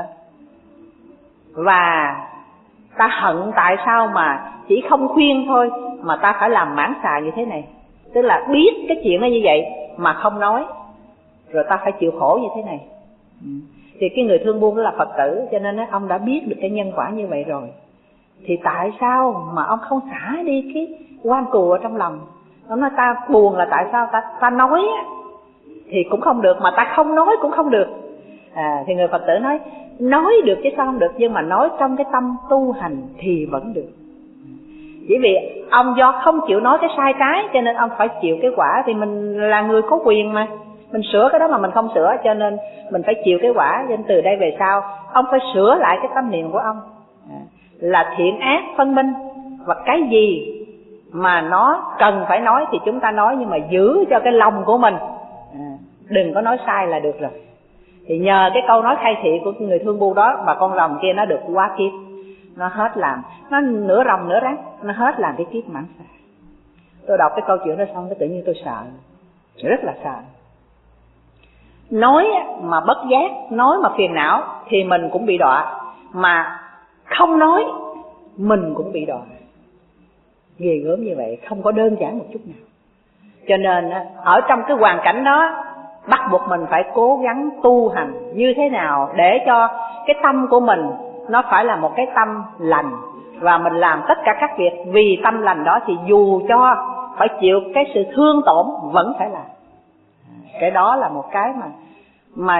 Và ta hận tại sao mà chỉ không khuyên thôi mà ta phải làm mãng xà như thế này. Tức là biết cái chuyện nó như vậy mà không nói, rồi ta phải chịu khổ như thế này. Thì cái người thương buôn đó là Phật tử, cho nên ông đã biết được cái nhân quả như vậy rồi. Thì tại sao mà ông không xả đi cái oan cừu ở trong lòng? Ông nói ta buồn là tại sao ta, ta nói thì cũng không được, mà ta không nói cũng không được. À, thì người Phật tử nói nói được chứ sao không được, nhưng mà nói trong cái tâm tu hành thì vẫn được. Chỉ vì ông do không chịu nói cái sai trái cho nên ông phải chịu cái quả. Thì mình là người có quyền mà, mình sửa cái đó mà mình không sửa, cho nên mình phải chịu cái quả. Nên từ đây về sau ông phải sửa lại cái tâm niệm của ông, à, là thiện ác phân minh, và cái gì mà nó cần phải nói thì chúng ta nói, nhưng mà giữ cho cái lòng của mình, à, đừng có nói sai là được rồi. Thì nhờ cái câu nói khai thị của người thương buôn đó mà con rồng kia nó được hóa kiếp, nó hết làm, nó nửa rồng nửa rắn, nó hết làm cái kiếp mãng xà. Tôi đọc cái câu chuyện đó xong cái tự nhiên tôi sợ, rất là sợ. Nói mà bất giác, nói mà phiền não thì mình cũng bị đọa, mà không nói mình cũng bị đọa. Ghê gớm như vậy, không có đơn giản một chút nào. Cho nên ở trong cái hoàn cảnh đó bắt buộc mình phải cố gắng tu hành như thế nào để cho cái tâm của mình nó phải là một cái tâm lành, và mình làm tất cả các việc vì tâm lành đó, thì dù cho phải chịu cái sự thương tổn vẫn phải làm. Cái đó là một cái mà mà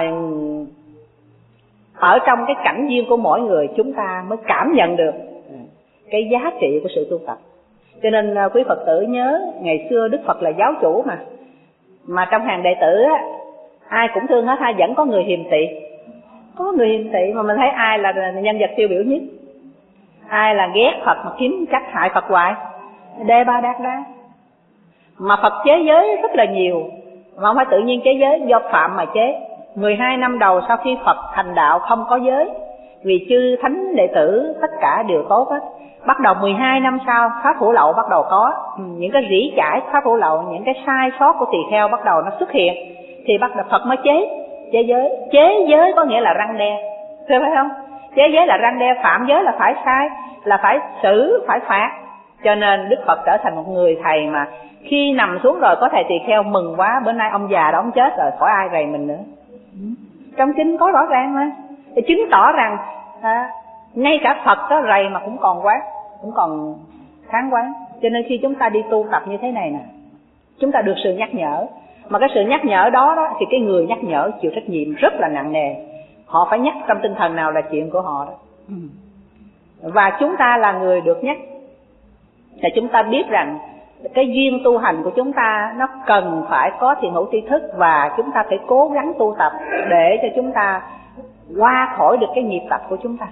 ở trong cái cảnh duyên của mỗi người chúng ta mới cảm nhận được cái giá trị của sự tu tập. Cho nên quý Phật tử nhớ ngày xưa Đức Phật là giáo chủ mà, mà trong hàng đệ tử á, ai cũng thương hết, hay vẫn có người hiềm tị. Có người hiềm tị mà mình thấy ai là nhân vật tiêu biểu nhất, ai là ghét Phật mà kiếm cách hại Phật hoài, Đề Bà Đạt Đa. Mà Phật chế giới rất là nhiều, mà không phải tự nhiên chế giới, do phạm mà chế. mười hai năm đầu sau khi Phật thành đạo không có giới, vì chư thánh đệ tử tất cả đều tốt hết. Bắt đầu mười hai năm sau pháp hữu lậu bắt đầu có, những cái rỉ chải pháp hữu lậu, những cái sai sót của tỳ kheo bắt đầu nó xuất hiện, thì bắt đầu Phật mới chế chế giới. Chế giới có nghĩa là răn đe, thấy phải không? Chế giới là răn đe, phạm giới là phải sai, là phải xử, phải phạt. Cho nên Đức Phật trở thành một người thầy mà khi nằm xuống rồi có thầy tỳ kheo mừng quá, bữa nay ông già đó ông chết rồi, khỏi ai rầy mình nữa. Trong kinh có rõ ràng mà, thì chứng tỏ rằng à, ngay cả Phật đó rầy mà cũng còn quán, cũng còn kháng quán. Cho nên khi chúng ta đi tu tập như thế này nè, chúng ta được sự nhắc nhở, mà cái sự nhắc nhở đó, đó thì cái người nhắc nhở chịu trách nhiệm rất là nặng nề. Họ phải nhắc trong tinh thần nào là chuyện của họ đó. Và chúng ta là người được nhắc, thì chúng ta biết rằng cái duyên tu hành của chúng ta nó cần phải có thiện hữu tri thức, và chúng ta phải cố gắng tu tập để cho chúng ta qua khỏi được cái nghiệp tập của chúng ta.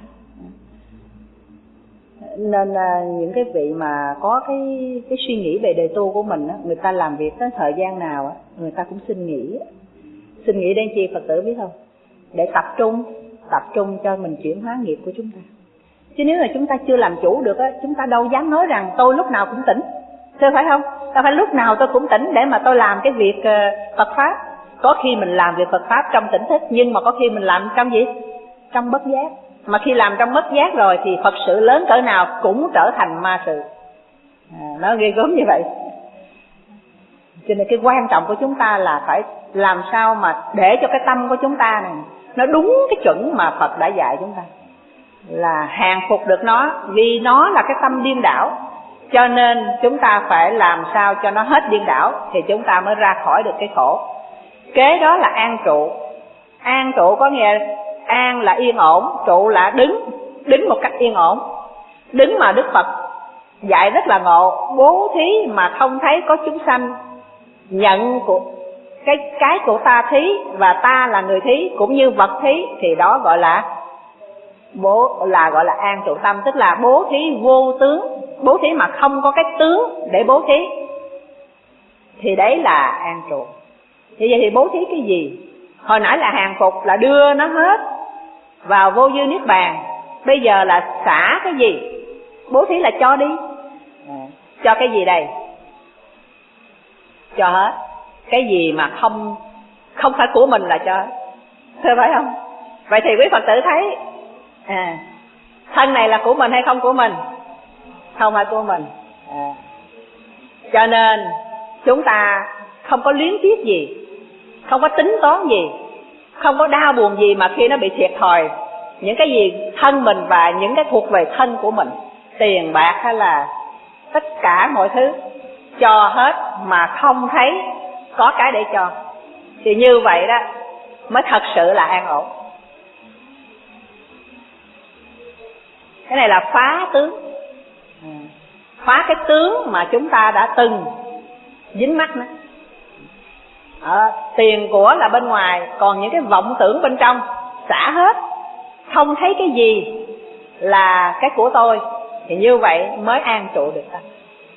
Nên những cái vị mà có cái cái suy nghĩ về đề tu của mình, người ta làm việc tới thời gian nào người ta cũng xin nghỉ. Xin nghỉ để chi Phật tử biết không? Để tập trung, tập trung cho mình chuyển hóa nghiệp của chúng ta. Chứ nếu là chúng ta chưa làm chủ được á, chúng ta đâu dám nói rằng tôi lúc nào cũng tỉnh, thưa phải không? Ta phải lúc nào tôi cũng tỉnh để mà tôi làm cái việc Phật pháp. Có khi mình làm việc Phật pháp trong tỉnh thức, nhưng mà có khi mình làm trong gì? Trong bất giác. Mà khi làm trong bất giác rồi thì Phật sự lớn cỡ nào cũng trở thành ma sự. À, nó ghê gớm như vậy. Cho nên cái quan trọng của chúng ta là phải làm sao mà để cho cái tâm của chúng ta này nó đúng cái chuẩn mà Phật đã dạy chúng ta, là hàng phục được nó. Vì nó là cái tâm điên đảo, cho nên chúng ta phải làm sao cho nó hết điên đảo, thì chúng ta mới ra khỏi được cái khổ. Kế đó là an trụ. An trụ có nghĩa an là yên ổn, trụ là đứng, đứng một cách yên ổn. Đứng mà Đức Phật dạy rất là ngộ, bố thí mà không thấy có chúng sanh nhận của cái cái của ta thí, và ta là người thí cũng như vật thí, thì đó gọi là bố là gọi là an trụ tâm, tức là bố thí vô tướng. Bố thí mà không có cái tướng để bố thí thì đấy là an trụ. Thì vậy thì bố thí cái gì? Hồi nãy là hàng phục, là đưa nó hết vào vô dư niết bàn. Bây giờ là xả cái gì? Bố thí là cho đi. Cho cái gì đây? Cho hết. Cái gì mà không không phải của mình là cho, thưa phải không? Vậy thì quý Phật tử thấy à, thân này là của mình hay không của mình? Không phải của mình. À, cho nên chúng ta không có luyến tiếc gì, không có tính toán gì, không có đau buồn gì mà khi nó bị thiệt thòi những cái gì thân mình và những cái thuộc về thân của mình, tiền bạc hay là tất cả mọi thứ, cho hết mà không thấy có cái để cho. Thì như vậy đó mới thật sự là an ổn. Cái này là phá tướng, phá cái tướng mà chúng ta đã từng dính mắc nữa. À, tiền của là bên ngoài, còn những cái vọng tưởng bên trong xả hết, không thấy cái gì là cái của tôi, thì như vậy mới an trụ được ta.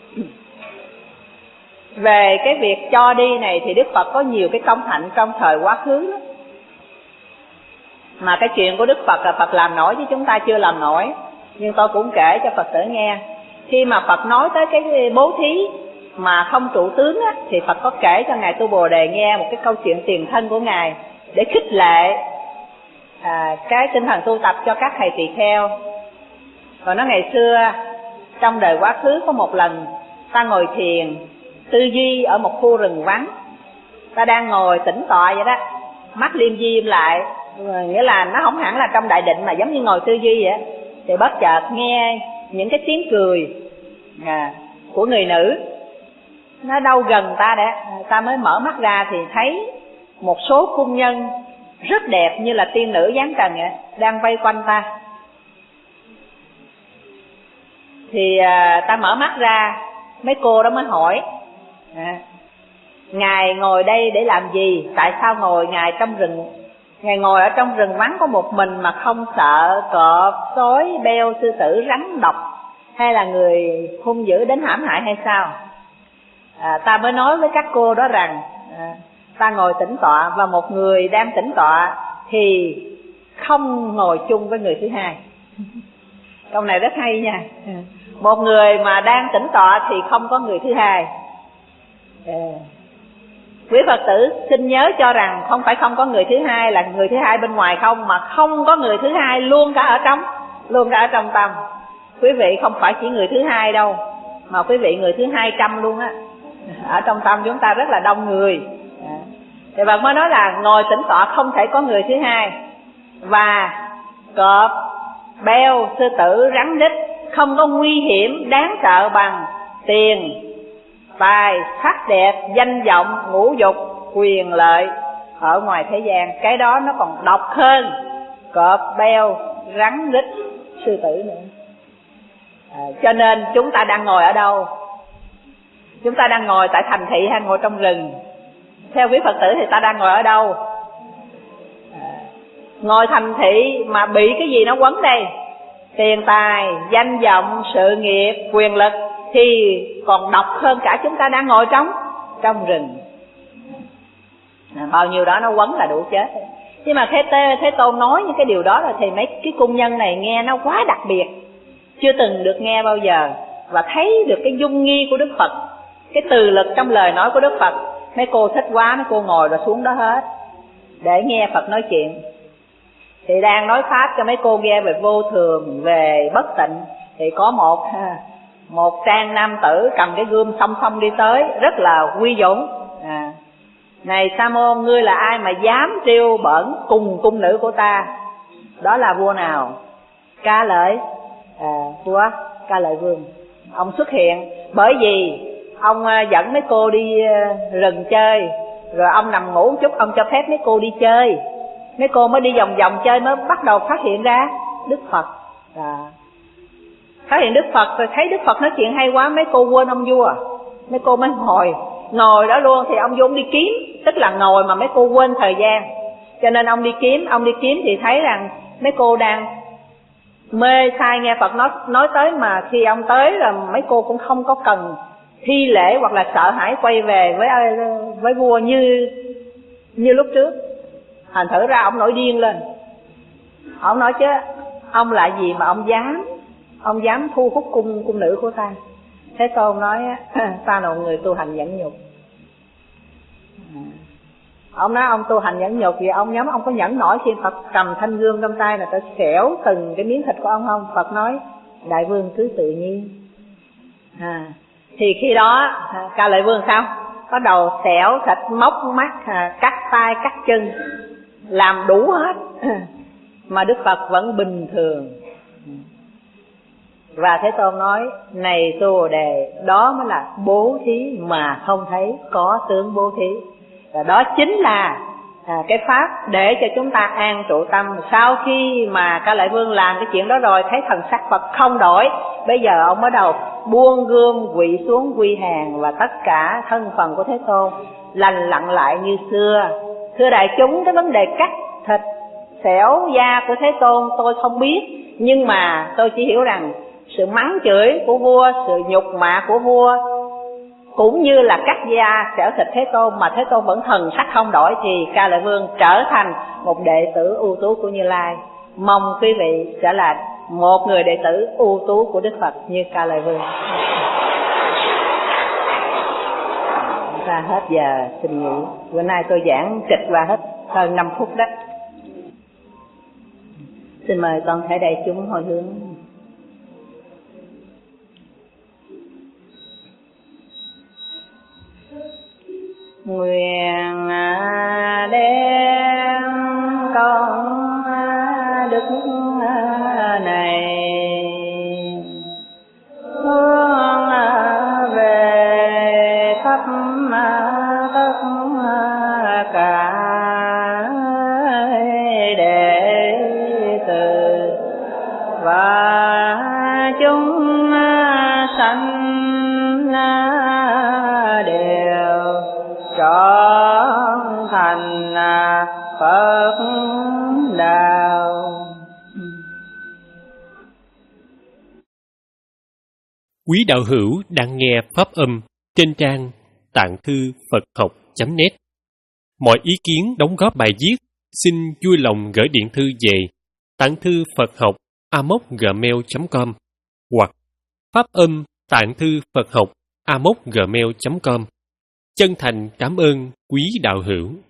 Về cái việc cho đi này thì Đức Phật có nhiều cái công hạnh trong thời quá khứ đó. Mà cái chuyện của Đức Phật là Phật làm nổi chứ chúng ta chưa làm nổi, nhưng tôi cũng kể cho Phật tử nghe. Khi mà Phật nói tới cái bố thí mà không trụ tướng á, thì Phật có kể cho Ngài Tu Bồ Đề nghe một cái câu chuyện tiền thân của Ngài để khích lệ à, cái tinh thần tu tập cho các thầy tỳ kheo. Còn nó ngày xưa trong đời quá khứ có một lần ta ngồi thiền tư duy ở một khu rừng vắng, ta đang ngồi tĩnh tọa vậy đó, mắt liêm diêm lại, nghĩa là nó không hẳn là trong đại định mà giống như ngồi tư duy vậy. Thì bất chợt nghe những cái tiếng cười à, của người nữ, nó đâu gần ta đấy, ta mới mở mắt ra thì thấy một số cung nhân rất đẹp như là tiên nữ dáng trần vậy, đang vây quanh ta. Thì à, ta mở mắt ra, mấy cô đó mới hỏi à, Ngài ngồi đây để làm gì? Tại sao ngồi Ngài trong rừng? Ngài ngồi ở trong rừng vắng có một mình mà không sợ cọp, sói, beo, sư tử, rắn, độc hay là người hung dữ đến hãm hại hay sao? À, ta mới nói với các cô đó rằng à, ta ngồi tĩnh tọa và một người đang tĩnh tọa thì không ngồi chung với người thứ hai. Câu này rất hay nha. Một người mà đang tĩnh tọa thì không có người thứ hai. À, quý Phật tử xin nhớ cho rằng không phải không có người thứ hai là người thứ hai bên ngoài không, mà không có người thứ hai luôn cả ở trong, luôn cả ở trong tâm. Quý vị không phải chỉ người thứ hai đâu, mà quý vị người thứ hai trăm luôn á. Ở trong tâm chúng ta rất là đông người. Thì Phật mới nói là ngồi tĩnh tọa không thể có người thứ hai. Và cọp, beo, sư tử, rắn đích không có nguy hiểm đáng sợ bằng tiền, tài, sắc đẹp, danh vọng, ngũ dục, quyền lợi ở ngoài thế gian. Cái đó nó còn độc hơn cọp, beo, rắn đích, sư tử nữa. À, cho nên chúng ta đang ngồi ở đâu? Chúng ta đang ngồi tại thành thị hay ngồi trong rừng? Theo quý Phật tử thì ta đang ngồi ở đâu? À, ngồi thành thị mà bị cái gì nó quấn đây? Tiền tài, danh vọng, sự nghiệp, quyền lực thì còn độc hơn cả chúng ta đang ngồi trong trong rừng. À, bao nhiêu đó nó quấn là đủ chết. Nhưng mà Thế, Thế, Thế Tôn nói những cái điều đó rồi thì mấy cái cung nhân này nghe nó quá đặc biệt, chưa từng được nghe bao giờ, và thấy được cái dung nghi của Đức Phật, cái từ lực trong lời nói của Đức Phật. Mấy cô thích quá, mấy cô ngồi rồi xuống đó hết để nghe Phật nói chuyện. Thì đang nói pháp cho mấy cô nghe về vô thường, về bất tịnh, thì có một một trang nam tử cầm cái gươm song song đi tới, rất là uy dũng. À, này Sa môn, ngươi là ai mà dám trêu bỡn cùng cung nữ của ta? Đó là vua nào? Ca Lợi, à, vua Ca Lợi Vương. Ông xuất hiện bởi vì ông dẫn mấy cô đi rừng chơi, rồi ông nằm ngủ một chút, ông cho phép mấy cô đi chơi. Mấy cô mới đi vòng vòng chơi mới bắt đầu phát hiện ra Đức Phật. À, phát hiện Đức Phật rồi thấy Đức Phật nói chuyện hay quá, mấy cô quên ông vua. Mấy cô mới ngồi ngồi đó luôn. Thì ông vua ông đi kiếm, tức là ngồi mà mấy cô quên thời gian, cho nên ông đi kiếm. Ông đi kiếm thì thấy rằng mấy cô đang mê sai nghe Phật nói nói tới, mà khi ông tới là mấy cô cũng không có cần thi lễ hoặc là sợ hãi quay về với với vua như như lúc trước. Thành thử ra ông nổi điên lên. Ông nói chứ ông là gì mà ông dám ông dám thu hút cung cung nữ của ta? Thế Tôn nói ta là một người tu hành nhẫn nhục. Ông nói ông tu hành nhẫn nhục vì ông nhóm ông có nhẫn nổi khi Phật cầm thanh gươm trong tay là ta xẻo từng cái miếng thịt của ông không? Phật nói đại vương cứ tự nhiên. À, thì khi đó Ca Lợi Vương sao? Có đầu xẻo thịt, móc mắt, cắt tay, cắt chân, làm đủ hết. Mà Đức Phật vẫn bình thường. Và Thế Tôn nói này Tu Bồ Đề, đó mới là bố thí mà không thấy có tướng bố thí. Và đó chính là à, cái pháp để cho chúng ta an trụ tâm. Sau khi mà Ca Lợi Vương làm cái chuyện đó rồi, thấy thần sắc Phật không đổi, bây giờ ông bắt đầu buông gươm quỵ xuống quy hàng, và tất cả thân phần của Thế Tôn lành lặn lại như xưa. Thưa đại chúng, cái vấn đề cắt thịt xẻo da của Thế Tôn tôi không biết, nhưng mà tôi chỉ hiểu rằng sự mắng chửi của vua, sự nhục mạ của vua, cũng như là cắt da xẻo thịt Thế Tôn mà Thế Tôn vẫn thần sắc không đổi, thì Ca Lợi Vương trở thành một đệ tử ưu tú của Như Lai. Mong quý vị sẽ là một người đệ tử ưu tú của Đức Phật như Ca Lợi Vương. ra hết giờ, xin nghỉ. Bữa nay tôi giảng kịch qua hết hơn năm phút đó. Xin mời toàn thể đại chúng hồi hướng. Nguyện đem con đức này hướng về khắp tất cả đệ tử và chúng sanh đều trọn thành Phật đạo. Quý đạo hữu đang nghe pháp âm trên trang tạng thư Phật học chấm net. Mọi ý kiến đóng góp bài viết xin vui lòng gửi điện thư về tạng thư Phật học a m o c gmail chấm com hoặc pháp âm tạng thư Phật học a m o c gmail chấm com. Chân thành cảm ơn quý đạo hữu.